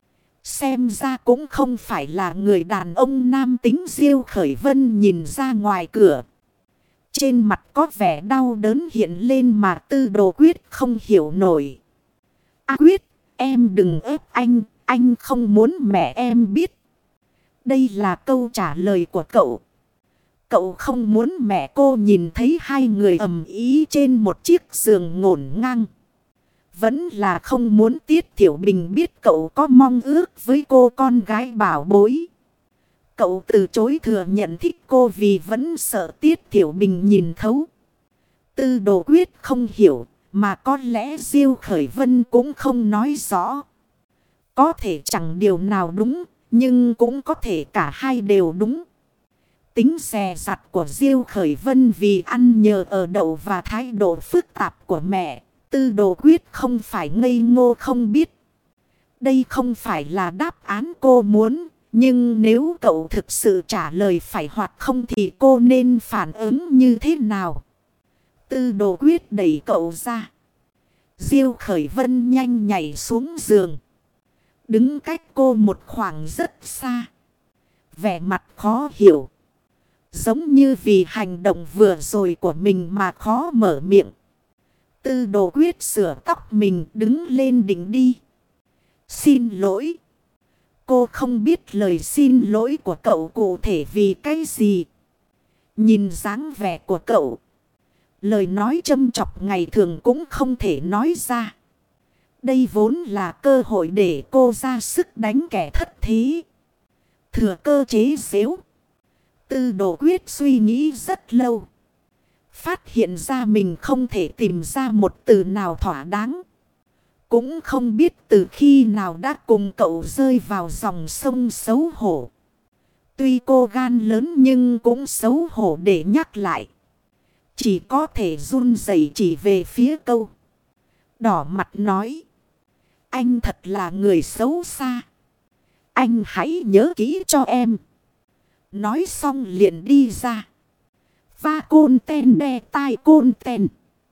[SPEAKER 1] Xem ra cũng không phải là người đàn ông nam tính. Diêu Khởi Vân nhìn ra ngoài cửa. Trên mặt có vẻ đau đớn hiện lên mà Tư Đồ Quyết không hiểu nổi. A Quyết, em đừng ép anh, anh không muốn mẹ em biết. Đây là câu trả lời của cậu. Cậu không muốn mẹ cô nhìn thấy hai người ầm ĩ trên một chiếc giường ngổn ngang. Vẫn là không muốn Tiết Thiểu Bình biết cậu có mong ước với cô con gái bảo bối. Cậu từ chối thừa nhận thích cô vì vẫn sợ Tiết Thiểu Bình nhìn thấu. Tư Đồ Quyết không hiểu, mà có lẽ Diêu Khởi Vân cũng không nói rõ. Có thể chẳng điều nào đúng, nhưng cũng có thể cả hai đều đúng. Tính dè dặt của Diêu Khởi Vân vì ăn nhờ ở đậu và thái độ phức tạp của mẹ. Tư Đồ Quyết không phải ngây ngô không biết. Đây không phải là đáp án cô muốn. Nhưng nếu cậu thực sự trả lời phải hoặc không thì cô nên phản ứng như thế nào? Tư Đồ Quyết đẩy cậu ra. Diêu Khởi Vân nhanh nhảy xuống giường. Đứng cách cô một khoảng rất xa. Vẻ mặt khó hiểu. Giống như vì hành động vừa rồi của mình mà khó mở miệng. Tư Đồ Quyết sửa tóc mình đứng lên định đi. Xin lỗi. Cô không biết lời xin lỗi của cậu cụ thể vì cái gì. Nhìn dáng vẻ của cậu. Lời nói châm chọc ngày thường cũng không thể nói ra. Đây vốn là cơ hội để cô ra sức đánh kẻ thất thế. Thừa cơ chế giễu. Tư Đồ Quyết suy nghĩ rất lâu. Phát hiện ra mình không thể tìm ra một từ nào thỏa đáng. Cũng không biết từ khi nào đã cùng cậu rơi vào dòng sông xấu hổ. Tuy cô gan lớn nhưng cũng xấu hổ để nhắc lại. Chỉ có thể run rẩy chỉ về phía câu. Đỏ mặt nói. Anh thật là người xấu xa. Anh hãy nhớ kỹ cho em. Nói xong liền đi ra. Va côn ten đe tai côn ten.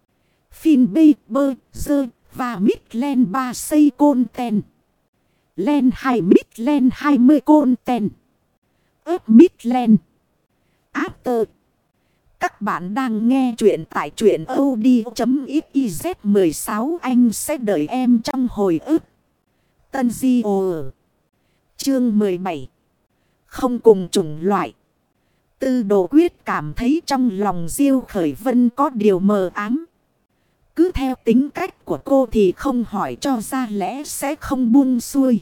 [SPEAKER 1] Phin bê bơ dơ và mít len ba xây côn ten. Len hai mít len hai mươi côn ten. ớp mít len. After. Các bạn đang nghe chuyện tại truyện audio.xyz mười sáu anh sẽ đợi em trong hồi ức. Tân Di Ồ Chương mười bảy Không cùng chủng loại. Tư Đồ Quyết cảm thấy trong lòng Diêu Khởi Vân có điều mờ ám. Cứ theo tính cách của cô thì không hỏi cho ra lẽ sẽ không buông xuôi.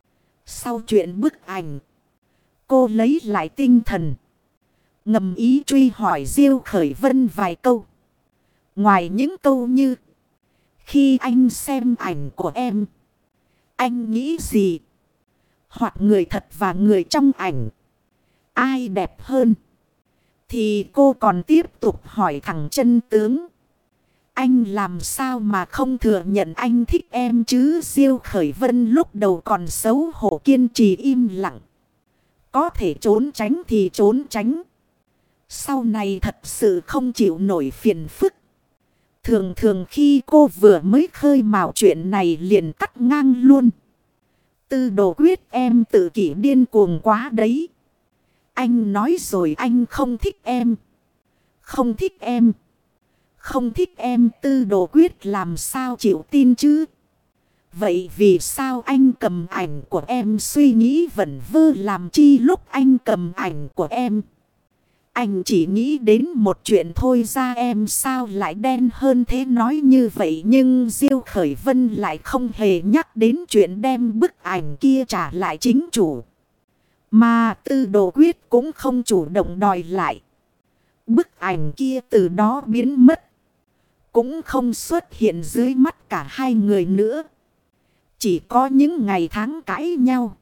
[SPEAKER 1] Sau chuyện bức ảnh, cô lấy lại tinh thần. Ngầm ý truy hỏi Diêu Khởi Vân vài câu. Ngoài những câu như: khi anh xem ảnh của em, anh nghĩ gì? Hoặc người thật và người trong ảnh, ai đẹp hơn? Thì cô còn tiếp tục hỏi thẳng chân tướng. Anh làm sao mà không thừa nhận anh thích em chứ? Diêu Khởi Vân lúc đầu còn xấu hổ kiên trì im lặng. Có thể trốn tránh thì trốn tránh. Sau này thật sự không chịu nổi phiền phức. Thường thường khi cô vừa mới khơi mào chuyện này liền cắt ngang luôn. Tư Đồ Quyết, em tự kỷ điên cuồng quá đấy. Anh nói rồi anh không thích em. Không thích em. Không thích em. Tư Đồ Quyết làm sao chịu tin chứ? Vậy vì sao anh cầm ảnh của em suy nghĩ vẩn vơ làm chi lúc anh cầm ảnh của em? Anh chỉ nghĩ đến một chuyện thôi, ra em sao lại đen hơn thế? Nói như vậy nhưng Diêu Khởi Vân lại không hề nhắc đến chuyện đem bức ảnh kia trả lại chính chủ. Mà Tư Đồ Quyết cũng không chủ động đòi lại. Bức ảnh kia từ đó biến mất. Cũng không xuất hiện dưới mắt cả hai người nữa. Chỉ có những ngày tháng cãi nhau.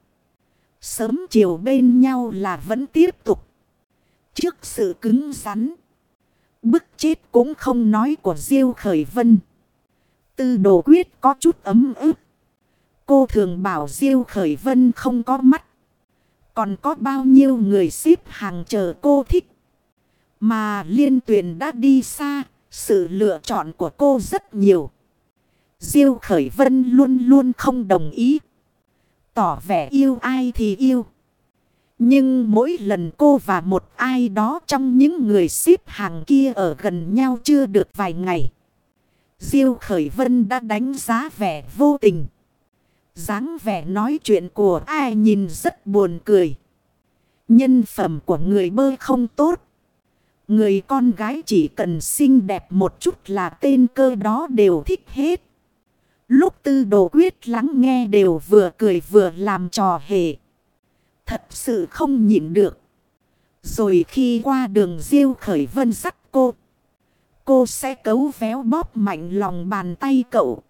[SPEAKER 1] Sớm chiều bên nhau là vẫn tiếp tục. Trước sự cứng rắn, bức chết cũng không nói của Diêu Khởi Vân, Tư Đồ Quyết có chút ấm ức. Cô thường bảo Diêu Khởi Vân không có mắt. Còn có bao nhiêu người xếp hàng chờ cô thích. Mà Liên Tuyền đã đi xa, sự lựa chọn của cô rất nhiều. Diêu Khởi Vân luôn luôn không đồng ý. Tỏ vẻ yêu ai thì yêu. Nhưng mỗi lần cô và một ai đó trong những người xếp hàng kia ở gần nhau chưa được vài ngày, Diêu Khởi Vân đã đánh giá vẻ vô tình. Dáng vẻ nói chuyện của ai nhìn rất buồn cười. Nhân phẩm của người bơ không tốt. Người con gái chỉ cần xinh đẹp một chút là tên cơ đó đều thích hết. Lúc Tư Đồ Quyết lắng nghe đều vừa cười vừa làm trò hề. Thật sự không nhịn được. Rồi khi qua đường Diêu Khởi Vân dắt cô, cô sẽ cấu véo bóp mạnh lòng bàn tay cậu.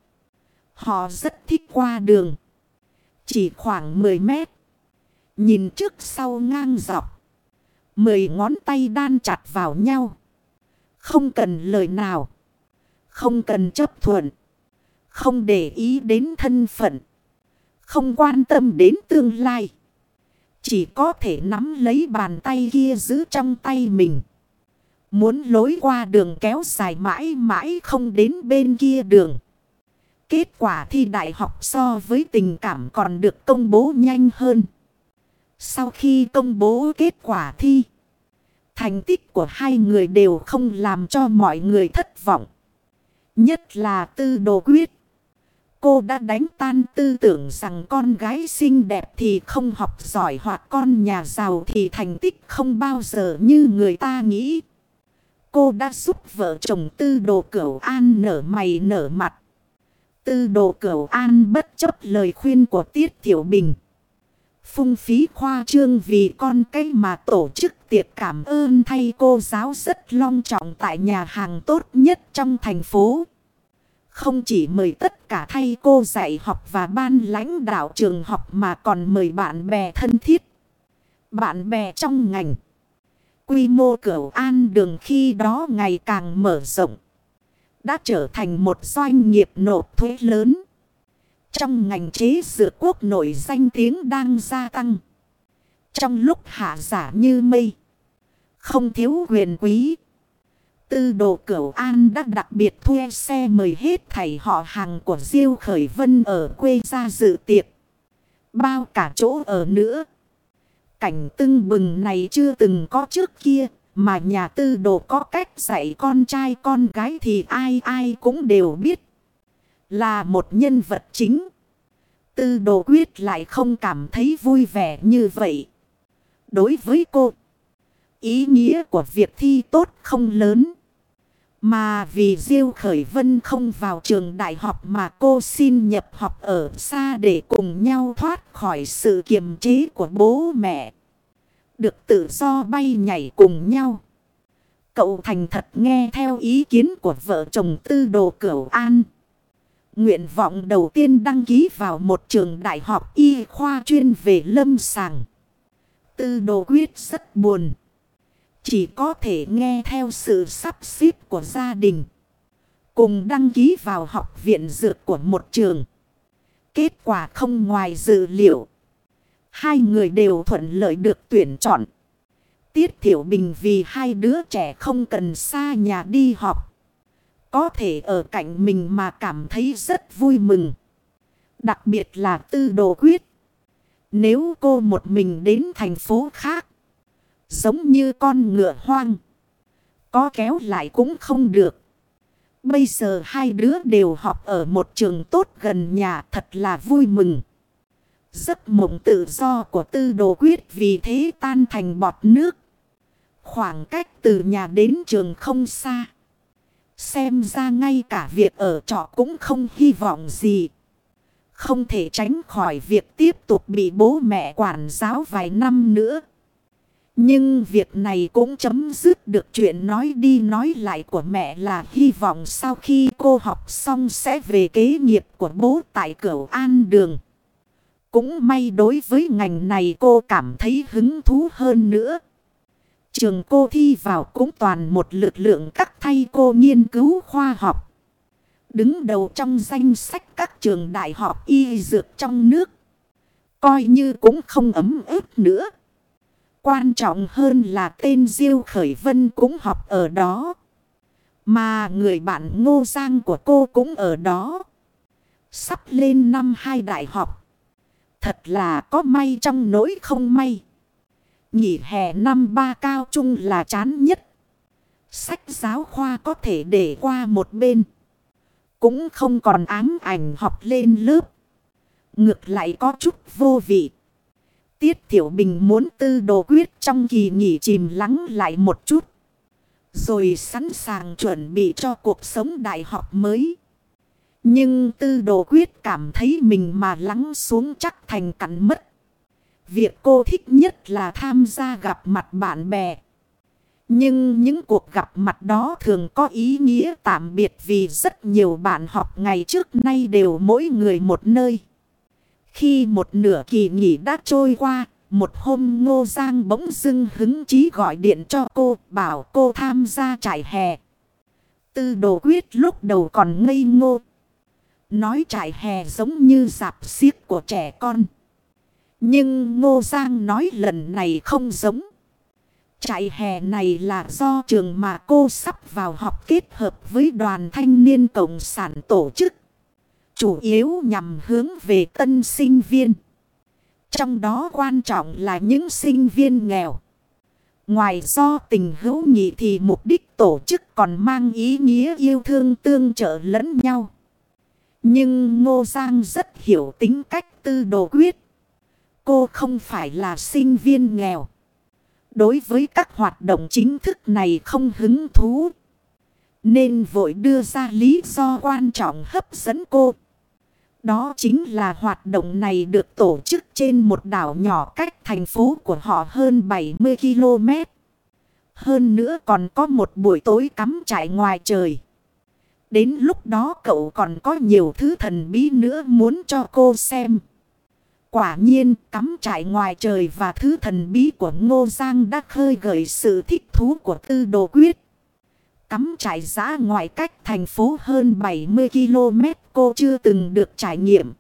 [SPEAKER 1] Họ rất thích qua đường. Chỉ khoảng mười mét. Nhìn trước sau ngang dọc. Mười ngón tay đan chặt vào nhau. Không cần lời nào. Không cần chấp thuận. Không để ý đến thân phận. Không quan tâm đến tương lai. Chỉ có thể nắm lấy bàn tay kia giữ trong tay mình. Muốn lối qua đường kéo dài mãi mãi không đến bên kia đường. Kết quả thi đại học so với tình cảm còn được công bố nhanh hơn. Sau khi công bố kết quả thi, thành tích của hai người đều không làm cho mọi người thất vọng. Nhất là Tư Đồ Quyết. Cô đã đánh tan tư tưởng rằng con gái xinh đẹp thì không học giỏi hoặc con nhà giàu thì thành tích không bao giờ như người ta nghĩ. Cô đã giúp vợ chồng Tư Đồ Cửu An nở mày nở mặt. Tư Đồ Cửu An bất chấp lời khuyên của Tiết Thiểu Bình, phung phí khoa trương vì con cái mà tổ chức tiệc cảm ơn thay cô giáo rất long trọng tại nhà hàng tốt nhất trong thành phố. Không chỉ mời tất cả thầy cô dạy học và ban lãnh đạo trường học mà còn mời bạn bè thân thiết, bạn bè trong ngành. Quy mô Cửu An Đường khi đó ngày càng mở rộng, đã trở thành một doanh nghiệp nộp thuế lớn. Trong ngành chế dược quốc nổi danh tiếng đang gia tăng. Trong lúc hạ giả như mây, không thiếu quyền quý, Tư Đồ Cửu An đã đặc biệt thuê xe mời hết thảy họ hàng của Diêu Khởi Vân ở quê ra dự tiệc, bao cả chỗ ở nữa. Cảnh tưng bừng này chưa từng có trước kia, mà nhà Tư Đồ có cách dạy con trai con gái thì ai ai cũng đều biết. Là một nhân vật chính, Tư Đồ Quyết lại không cảm thấy vui vẻ như vậy. Đối với cô, ý nghĩa của việc thi tốt không lớn. Mà vì Diêu Khởi Vân không vào trường đại học mà cô xin nhập học ở xa để cùng nhau thoát khỏi sự kiềm chế của bố mẹ, được tự do bay nhảy cùng nhau. Cậu thành thật nghe theo ý kiến của vợ chồng Tư Đồ Cửu An. Nguyện vọng đầu tiên đăng ký vào một trường đại học y khoa chuyên về lâm sàng. Tư Đồ Quyết rất buồn, chỉ có thể nghe theo sự sắp xếp của gia đình, cùng đăng ký vào học viện dược của một trường. Kết quả không ngoài dự liệu, hai người đều thuận lợi được tuyển chọn. Tiết Thiểu Bình vì hai đứa trẻ không cần xa nhà đi học, có thể ở cạnh mình mà cảm thấy rất vui mừng. Đặc biệt là Tư Đồ Quyết. Nếu cô một mình đến thành phố khác, giống như con ngựa hoang, có kéo lại cũng không được. Bây giờ hai đứa đều học ở một trường tốt gần nhà, thật là vui mừng. Giấc mộng tự do của Tư Đồ Quyết vì thế tan thành bọt nước. Khoảng cách từ nhà đến trường không xa. Xem ra ngay cả việc ở trọ cũng không hy vọng gì. Không thể tránh khỏi việc tiếp tục bị bố mẹ quản giáo vài năm nữa. Nhưng việc này cũng chấm dứt được chuyện nói đi nói lại của mẹ là hy vọng sau khi cô học xong sẽ về kế nghiệp của bố tại Cửu An Đường. Cũng may đối với ngành này cô cảm thấy hứng thú hơn nữa. Trường cô thi vào cũng toàn một lực lượng các thầy cô nghiên cứu khoa học, đứng đầu trong danh sách các trường đại học y dược trong nước. Coi như cũng không ấm ức nữa. Quan trọng hơn là tên Diêu Khởi Vân cũng học ở đó. Mà người bạn Ngô Giang của cô cũng ở đó. Sắp lên năm hai đại học. Thật là có may trong nỗi không may. Nghỉ hè năm ba cao trung là chán nhất. Sách giáo khoa có thể để qua một bên, cũng không còn ám ảnh học lên lớp. Ngược lại có chút vô vị. Tiết Thiểu Bình muốn Tư Đồ Quyết trong kỳ nghỉ chìm lắng lại một chút, rồi sẵn sàng chuẩn bị cho cuộc sống đại học mới. Nhưng Tư Đồ Quyết cảm thấy mình mà lắng xuống chắc thành cắn mất. Việc cô thích nhất là tham gia gặp mặt bạn bè. Nhưng những cuộc gặp mặt đó thường có ý nghĩa tạm biệt vì rất nhiều bạn học ngày trước nay đều mỗi người một nơi. Khi một nửa kỳ nghỉ đã trôi qua, một hôm Ngô Giang bỗng dưng hứng chí gọi điện cho cô, bảo cô tham gia trại hè. Tư Đồ Quyết lúc đầu còn ngây ngô, nói trại hè giống như rạp xiếc của trẻ con. Nhưng Ngô Giang nói lần này không giống. Trại hè này là do trường mà cô sắp vào học kết hợp với đoàn thanh niên cộng sản tổ chức. chủ yếu nhằm hướng về tân sinh viên. Trong đó quan trọng là những sinh viên nghèo. Ngoài do tình hữu nghị thì mục đích tổ chức còn mang ý nghĩa yêu thương tương trợ lẫn nhau. Nhưng Ngô Giang rất hiểu tính cách Tư Đồ Quyết. Cô không phải là sinh viên nghèo. Đối với các hoạt động chính thức này không hứng thú. Nên vội đưa ra lý do quan trọng hấp dẫn cô. Đó chính là hoạt động này được tổ chức trên một đảo nhỏ cách thành phố của họ hơn bảy mươi ki lô mét. Hơn nữa còn có một buổi tối cắm trại ngoài trời. Đến lúc đó cậu còn có nhiều thứ thần bí nữa muốn cho cô xem. Quả nhiên cắm trại ngoài trời và thứ thần bí của Ngô Giang đã khơi gợi sự thích thú của Tư Đồ Quyết. Cắm trại giã ngoại cách thành phố hơn bảy mươi ki lô mét cô chưa từng được trải nghiệm.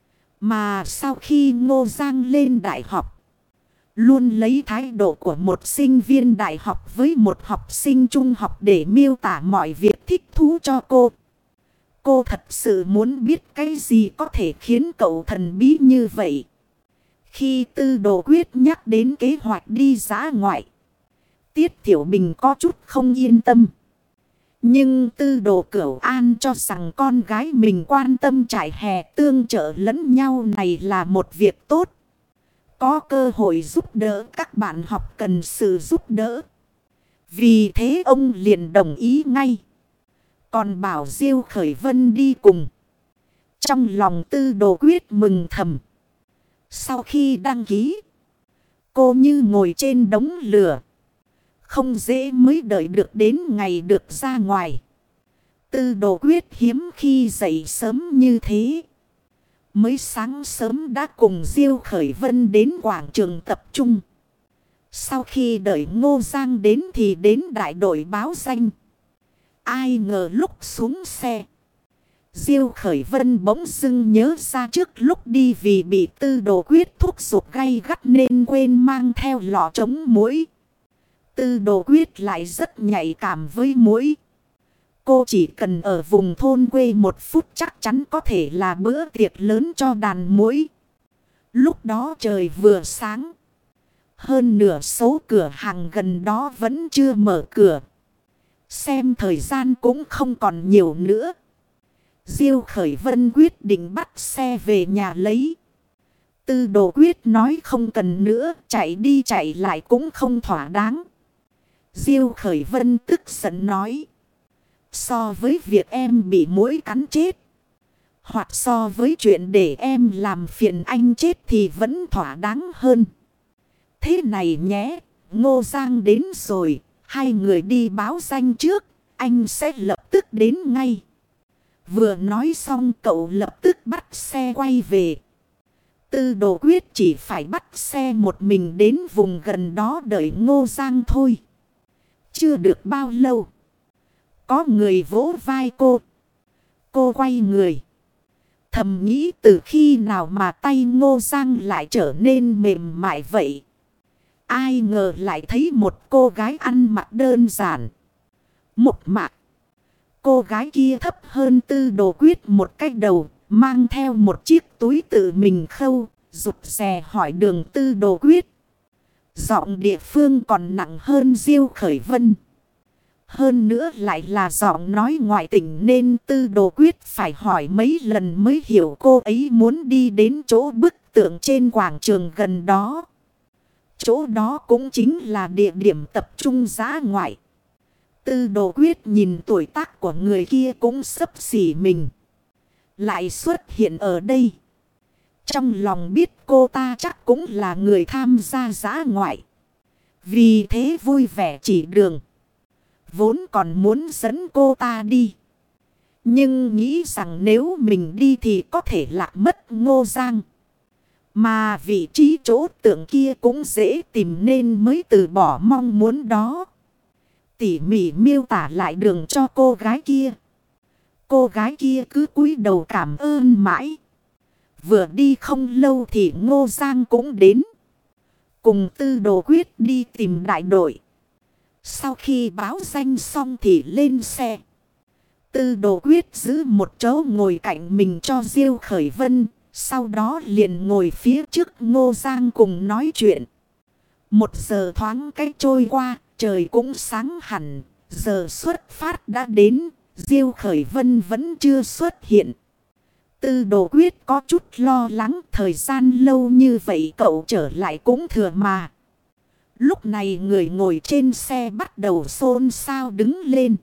[SPEAKER 1] Mà sau khi Ngô Giang lên đại học, luôn lấy thái độ của một sinh viên đại học với một học sinh trung học để miêu tả mọi việc thích thú cho cô. Cô thật sự muốn biết cái gì có thể khiến cậu thần bí như vậy. Khi Tư Đồ Quyết nhắc đến kế hoạch đi dã ngoại, Tiết Thiểu Bình có chút không yên tâm. Nhưng Tư Đồ Cửu An cho rằng con gái mình quan tâm trải hè tương trợ lẫn nhau này là một việc tốt. Có cơ hội giúp đỡ các bạn học cần sự giúp đỡ. Vì thế ông liền đồng ý ngay. Còn bảo Diêu Khởi Vân đi cùng. Trong lòng Tư Đồ Quyết mừng thầm. Sau khi đăng ký, cô như ngồi trên đống lửa. Không dễ mới đợi được đến ngày được ra ngoài. Tư Đồ Quyết hiếm khi dậy sớm như thế. Mới sáng sớm đã cùng Diêu Khởi Vân đến quảng trường tập trung. Sau khi đợi Ngô Giang đến thì đến đại đội báo danh. Ai ngờ lúc xuống xe, Diêu Khởi Vân bỗng dưng nhớ ra trước lúc đi vì bị Tư Đồ Quyết thúc giục gay gắt nên quên mang theo lọ chống muỗi. Tư Đồ Quyết lại rất nhạy cảm với muỗi. Cô chỉ cần ở vùng thôn quê một phút chắc chắn có thể là bữa tiệc lớn cho đàn muỗi. Lúc đó trời vừa sáng. Hơn nửa số cửa hàng gần đó vẫn chưa mở cửa. Xem thời gian cũng không còn nhiều nữa. Diêu Khởi Vân quyết định bắt xe về nhà lấy. Tư Đồ Quyết nói không cần nữa, chạy đi chạy lại cũng không thỏa đáng. Diêu Khởi Vân tức giận nói. So với việc em bị muỗi cắn chết, hoặc so với chuyện để em làm phiền anh chết thì vẫn thỏa đáng hơn. Thế này nhé, Ngô Giang đến rồi, hai người đi báo danh trước, anh sẽ lập tức đến ngay. Vừa nói xong cậu lập tức bắt xe quay về. Tư Đồ Quyết chỉ phải bắt xe một mình đến vùng gần đó đợi Ngô Giang thôi. Chưa được bao lâu, có người vỗ vai cô. Cô quay người. Thầm nghĩ từ khi nào mà tay Ngô Giang lại trở nên mềm mại vậy. Ai ngờ lại thấy một cô gái ăn mặc đơn giản, một mạc. Cô gái kia thấp hơn Tư Đồ Quyết một cái đầu, mang theo một chiếc túi tự mình khâu, rụt rè hỏi đường Tư Đồ Quyết. Giọng địa phương còn nặng hơn Diêu Khởi Vân. Hơn nữa lại là giọng nói ngoại tỉnh nên Tư Đồ Quyết phải hỏi mấy lần mới hiểu cô ấy muốn đi đến chỗ bức tượng trên quảng trường gần đó. Chỗ đó cũng chính là địa điểm tập trung dã ngoại. Tư Đồ Quyết nhìn tuổi tác của người kia cũng xấp xỉ mình. Lại xuất hiện ở đây. Trong lòng biết cô ta chắc cũng là người tham gia dã ngoại. Vì thế vui vẻ chỉ đường. Vốn còn muốn dẫn cô ta đi. Nhưng nghĩ rằng nếu mình đi thì có thể lạc mất Ngô Giang. Mà vị trí chỗ tượng kia cũng dễ tìm nên mới từ bỏ mong muốn đó. Tỉ mỉ miêu tả lại đường cho cô gái kia. Cô gái kia cứ cúi đầu cảm ơn mãi. Vừa đi không lâu thì Ngô Giang cũng đến. Cùng Tư Đồ Quyết đi tìm đại đội. Sau khi báo danh xong thì lên xe. Tư Đồ Quyết giữ một chỗ ngồi cạnh mình cho Diêu Khởi Vân. Sau đó liền ngồi phía trước Ngô Giang cùng nói chuyện. Một giờ thoáng cách trôi qua, trời cũng sáng hẳn. Giờ xuất phát đã đến, Diêu Khởi Vân vẫn chưa xuất hiện. Tư Đồ Quyết có chút lo lắng, thời gian lâu như vậy cậu trở lại cũng thừa mà. Lúc này người ngồi trên xe bắt đầu xôn xao đứng lên.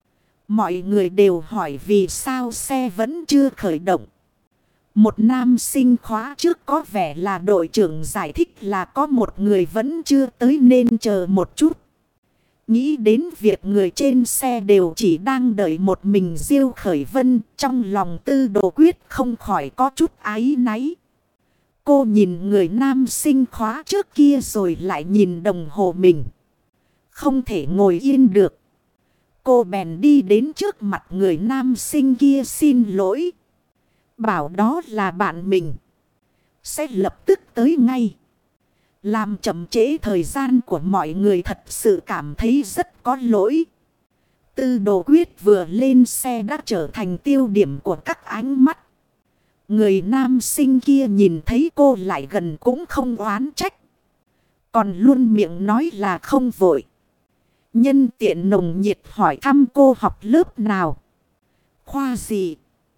[SPEAKER 1] Mọi người đều hỏi vì sao xe vẫn chưa khởi động. Một nam sinh khóa trước có vẻ là đội trưởng giải thích là có một người vẫn chưa tới nên chờ một chút. Nghĩ đến việc người trên xe đều chỉ đang đợi một mình Diêu Khởi Vân, trong lòng Tư Đồ Quyết không khỏi có chút áy náy. Cô nhìn người nam sinh khóa trước kia rồi lại nhìn đồng hồ mình. Không thể ngồi yên được. Cô bèn đi đến trước mặt người nam sinh kia xin lỗi. Bảo đó là bạn mình. Sẽ lập tức tới ngay. Làm chậm trễ thời gian của mọi người thật sự cảm thấy rất có lỗi. Tư Đồ Quyết vừa lên xe đã trở thành tiêu điểm của các ánh mắt. Người nam sinh kia nhìn thấy cô lại gần cũng không oán trách. Còn luôn miệng nói là không vội. Nhân tiện nồng nhiệt hỏi thăm cô học lớp nào. Khoa gì?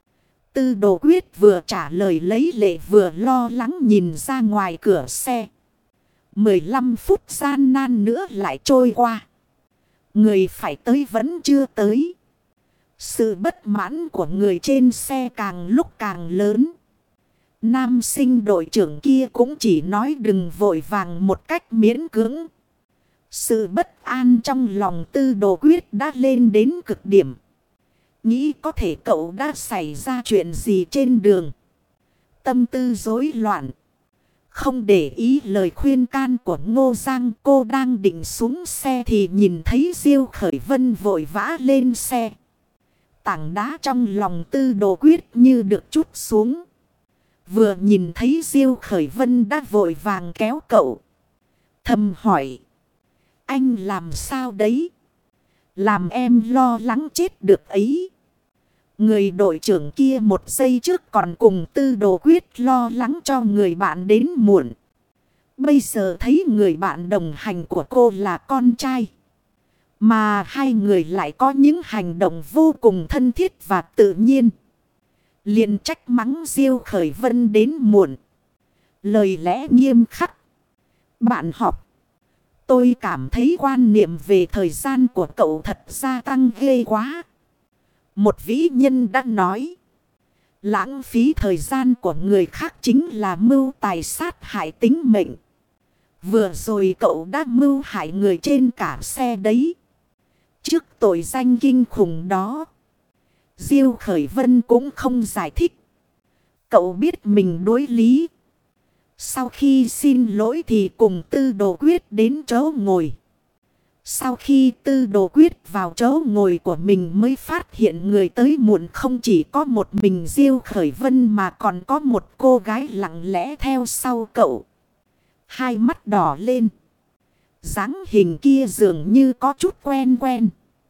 [SPEAKER 1] Tư Đồ Quyết vừa trả lời lấy lệ vừa lo lắng nhìn ra ngoài cửa xe. mười lăm phút gian nan nữa lại trôi qua. Người phải tới vẫn chưa tới. Sự bất mãn của người trên xe càng lúc càng lớn. Nam sinh đội trưởng kia cũng chỉ nói đừng vội vàng một cách miễn cưỡng. Sự bất an trong lòng Tư Đồ Quyết đã lên đến cực điểm. Nghĩ có thể cậu đã xảy ra chuyện gì trên đường. Tâm tư rối loạn. Không để ý lời khuyên can của Ngô Giang, cô đang định xuống xe thì nhìn thấy Diêu Khởi Vân vội vã lên xe. Tảng đá trong lòng Tư Đồ Quyết như được trút xuống. Vừa nhìn thấy Diêu Khởi Vân đã vội vàng kéo cậu. Thầm hỏi. Anh làm sao đấy? Làm em lo lắng chết được ấy. Người đội trưởng kia một giây trước còn cùng Tư Đồ Quyết lo lắng cho người bạn đến muộn. Bây giờ thấy người bạn đồng hành của cô là con trai. Mà hai người lại có những hành động vô cùng thân thiết và tự nhiên. Liền trách mắng Diêu Khởi Vân đến muộn. Lời lẽ nghiêm khắc. Bạn học. Tôi cảm thấy quan niệm về thời gian của cậu thật gia tăng ghê quá. Một vĩ nhân đã nói. Lãng phí thời gian của người khác chính là mưu tài sát hại tính mệnh. Vừa rồi cậu đã mưu hại người trên cả xe đấy. Trước tội danh kinh khủng đó. Diêu Khởi Vân cũng không giải thích. Cậu biết mình đối lý. Sau khi xin lỗi thì cùng Tư Đồ Quyết đến chỗ ngồi. Sau khi Tư Đồ Quyết vào chỗ ngồi của mình mới phát hiện người tới muộn không chỉ có một mình Diêu Khởi Vân mà còn có một cô gái lặng lẽ theo sau cậu. Hai mắt đỏ lên. Dáng hình kia dường như có chút quen quen.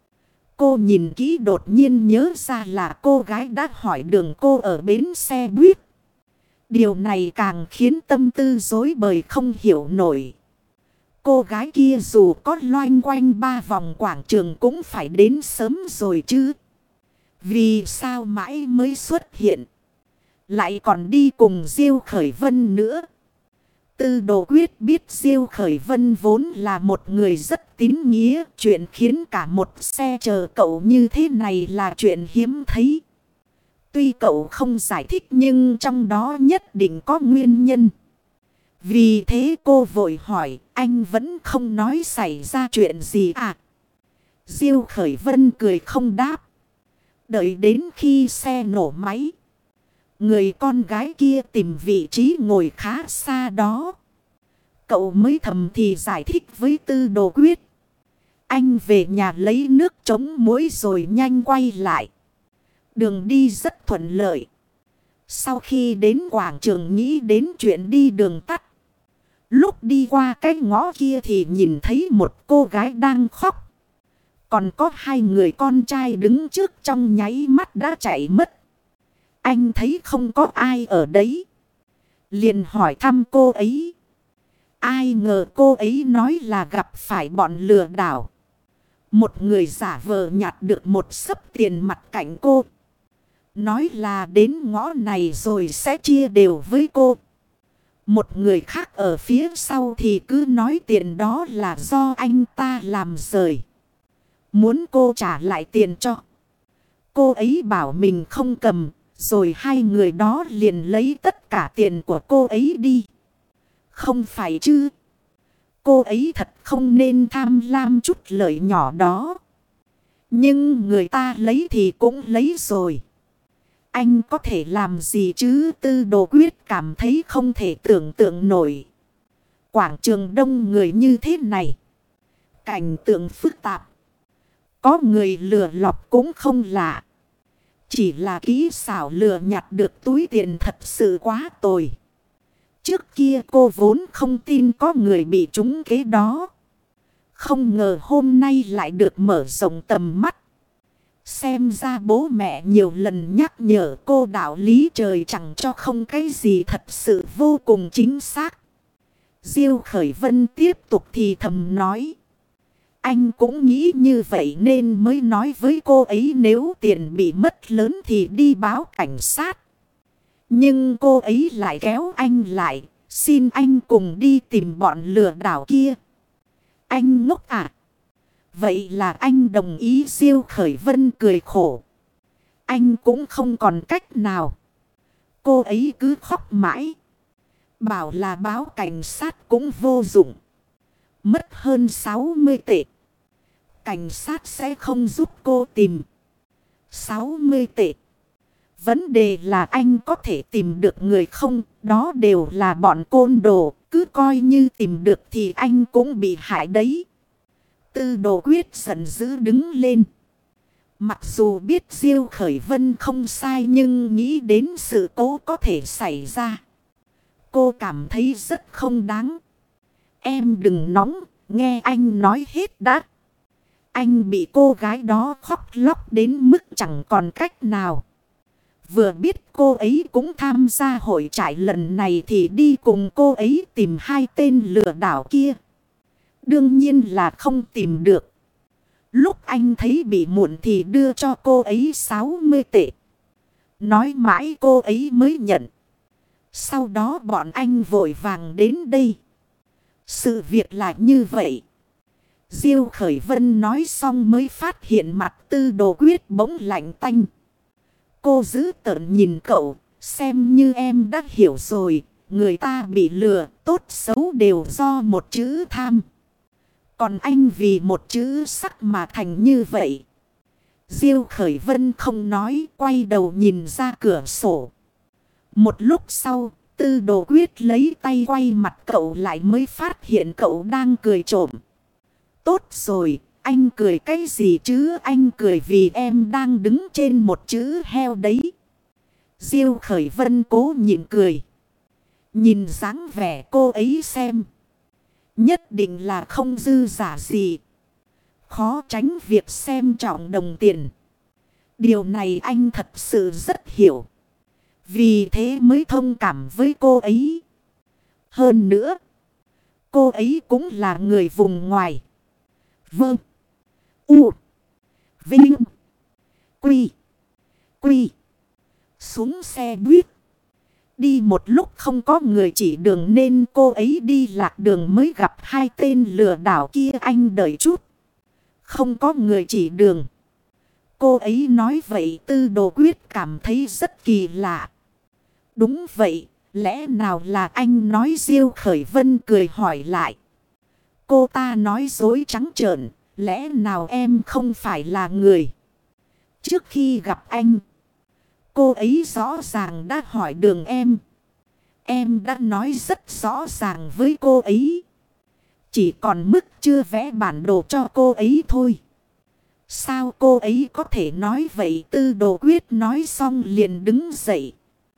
[SPEAKER 1] Cô nhìn kỹ đột nhiên nhớ ra là cô gái đã hỏi đường cô ở bến xe buýt. Điều này càng khiến tâm tư rối bời không hiểu nổi. Cô gái kia dù có loanh quanh ba vòng quảng trường cũng phải đến sớm rồi chứ. Vì sao mãi mới xuất hiện. Lại còn đi cùng Diêu Khởi Vân nữa. Tư Đồ Quyết biết Diêu Khởi Vân vốn là một người rất tín nghĩa. Chuyện khiến cả một xe chờ cậu như thế này là chuyện hiếm thấy. Tuy cậu không giải thích nhưng trong đó nhất định có nguyên nhân. Vì thế cô vội hỏi, anh vẫn không nói xảy ra chuyện gì à? Diêu Khởi Vân cười không đáp. Đợi đến khi xe nổ máy. Người con gái kia tìm vị trí ngồi khá xa đó. Cậu mới thầm thì giải thích với Tư Đồ Quyết. Anh về nhà lấy nước chống muỗi rồi nhanh quay lại. Đường đi rất thuận lợi. Sau khi đến quảng trường nghĩ đến chuyện đi đường tắt. Lúc đi qua cái ngõ kia thì nhìn thấy một cô gái đang khóc. Còn có hai người con trai đứng trước trong nháy mắt đã chạy mất. Anh thấy không có ai ở đấy. Liền hỏi thăm cô ấy. Ai ngờ cô ấy nói là gặp phải bọn lừa đảo. Một người giả vờ nhặt được một xấp tiền mặt cạnh cô. Nói là đến ngõ này rồi sẽ chia đều với cô. Một người khác ở phía sau thì cứ nói tiền đó là do anh ta làm rời. Muốn cô trả lại tiền cho. Cô ấy bảo mình không cầm. Rồi hai người đó liền lấy tất cả tiền của cô ấy đi. Không phải chứ. Cô ấy thật không nên tham lam chút lợi nhỏ đó. Nhưng người ta lấy thì cũng lấy rồi. Anh có thể làm gì chứ? Tư Đồ Quyết cảm thấy không thể tưởng tượng nổi. Quảng trường đông người như thế này. Cảnh tượng phức tạp. Có người lừa lọc cũng không lạ. Chỉ là kỹ xảo lừa nhặt được túi tiền thật sự quá tồi. Trước kia cô vốn không tin có người bị trúng kế đó. Không ngờ hôm nay lại được mở rộng tầm mắt. Xem ra bố mẹ nhiều lần nhắc nhở cô đạo lý trời chẳng cho không cái gì thật sự vô cùng chính xác. Diêu Khởi Vân tiếp tục thì thầm nói. Anh cũng nghĩ như vậy nên mới nói với cô ấy nếu tiền bị mất lớn thì đi báo cảnh sát. Nhưng cô ấy lại kéo anh lại, xin anh cùng đi tìm bọn lừa đảo kia. Anh ngốc à? Vậy là anh đồng ý? Diêu Khởi Vân cười khổ. Anh cũng không còn cách nào. Cô ấy cứ khóc mãi. Bảo là báo cảnh sát cũng vô dụng. Mất hơn sáu mươi tệ. Cảnh sát sẽ không giúp cô tìm. sáu mươi tệ. Vấn đề là anh có thể tìm được người không? Đó đều là bọn côn đồ. Cứ coi như tìm được thì anh cũng bị hại đấy. Tư Đồ Quyết giận dữ đứng lên. Mặc dù biết Diêu Khởi Vân không sai nhưng nghĩ đến sự cố có thể xảy ra. Cô cảm thấy rất không đáng. Em đừng nóng, nghe anh nói hết đã. Anh bị cô gái đó khóc lóc đến mức chẳng còn cách nào. Vừa biết cô ấy cũng tham gia hội trại lần này thì đi cùng cô ấy tìm hai tên lừa đảo kia. Đương nhiên là không tìm được. Lúc anh thấy bị muộn thì đưa cho cô ấy sáu mươi tệ. Nói mãi cô ấy mới nhận. Sau đó bọn anh vội vàng đến đây. Sự việc là như vậy. Diêu Khởi Vân nói xong mới phát hiện mặt Tư Đồ Quyết bỗng lạnh tanh. Cô giữ tợn nhìn cậu, xem như em đã hiểu rồi. Người ta bị lừa, tốt xấu đều do một chữ tham. Còn anh vì một chữ sắc mà thành như vậy. Diêu Khởi Vân không nói, quay đầu nhìn ra cửa sổ. Một lúc sau, Tư Đồ Quyết lấy tay quay mặt cậu lại mới phát hiện cậu đang cười trộm. Tốt rồi, anh cười cái gì chứ? Anh cười vì em đang đứng trên một chữ heo đấy. Diêu Khởi Vân cố nhịn cười. Nhìn dáng vẻ cô ấy xem. Nhất định là không dư giả gì. Khó tránh việc xem trọng đồng tiền. Điều này anh thật sự rất hiểu. Vì thế mới thông cảm với cô ấy. Hơn nữa, cô ấy cũng là người vùng ngoài. Vâng. U. Vinh. Quy. Quy. Xuống xe buýt. Đi một lúc không có người chỉ đường nên cô ấy đi lạc đường mới gặp hai tên lừa đảo kia. Anh đợi chút. Không có người chỉ đường. Cô ấy nói vậy Tư Đồ Quyết cảm thấy rất kỳ lạ. Đúng vậy, lẽ nào là anh nói? Diêu Khởi Vân cười hỏi lại. Cô ta nói dối trắng trợn, lẽ nào em không phải là người? Trước khi gặp anh, cô ấy rõ ràng đã hỏi đường em. Em đã nói rất rõ ràng với cô ấy. Chỉ còn mức chưa vẽ bản đồ cho cô ấy thôi. Sao cô ấy có thể nói vậy? Tư Đồ Quyết nói xong liền đứng dậy.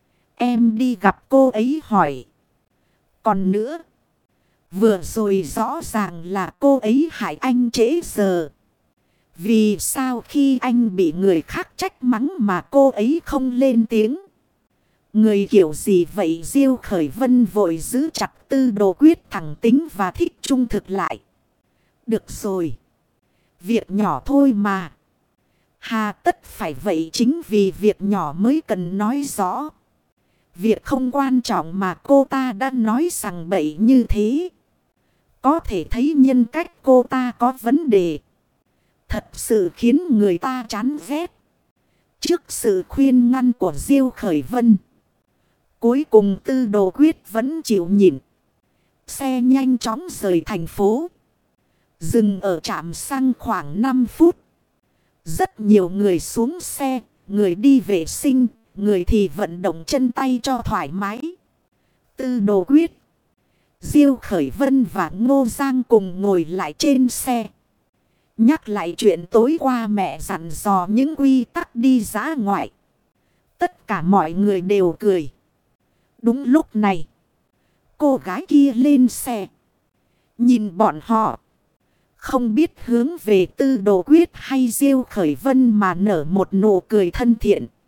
[SPEAKER 1] Em đi gặp cô ấy hỏi. Còn nữa, vừa rồi rõ ràng là cô ấy hại anh trễ giờ. Vì sao khi anh bị người khác trách mắng mà cô ấy không lên tiếng? Người kiểu gì vậy? Diêu Khởi Vân vội giữ chặt Tư Đồ Quyết thẳng tính và thích trung thực lại. Được rồi. Việc nhỏ thôi mà. Hà tất phải vậy, chính vì việc nhỏ mới cần nói rõ. Việc không quan trọng mà cô ta đã nói sằng bậy như thế. Có thể thấy nhân cách cô ta có vấn đề. Thật sự khiến người ta chán ghét. Trước sự khuyên ngăn của Diêu Khởi Vân, cuối cùng Tư Đồ Quyết vẫn chịu nhịn. Xe nhanh chóng rời thành phố. Dừng ở trạm xăng khoảng năm phút. Rất nhiều người xuống xe. Người đi vệ sinh. Người thì vận động chân tay cho thoải mái. Tư Đồ Quyết, Diêu Khởi Vân và Ngô Giang cùng ngồi lại trên xe. Nhắc lại chuyện tối qua mẹ dặn dò những quy tắc đi dã ngoại. Tất cả mọi người đều cười. Đúng lúc này, cô gái kia lên xe. Nhìn bọn họ, không biết hướng về Tư Đồ Quyết hay Diêu Khởi Vân mà nở một nụ cười thân thiện.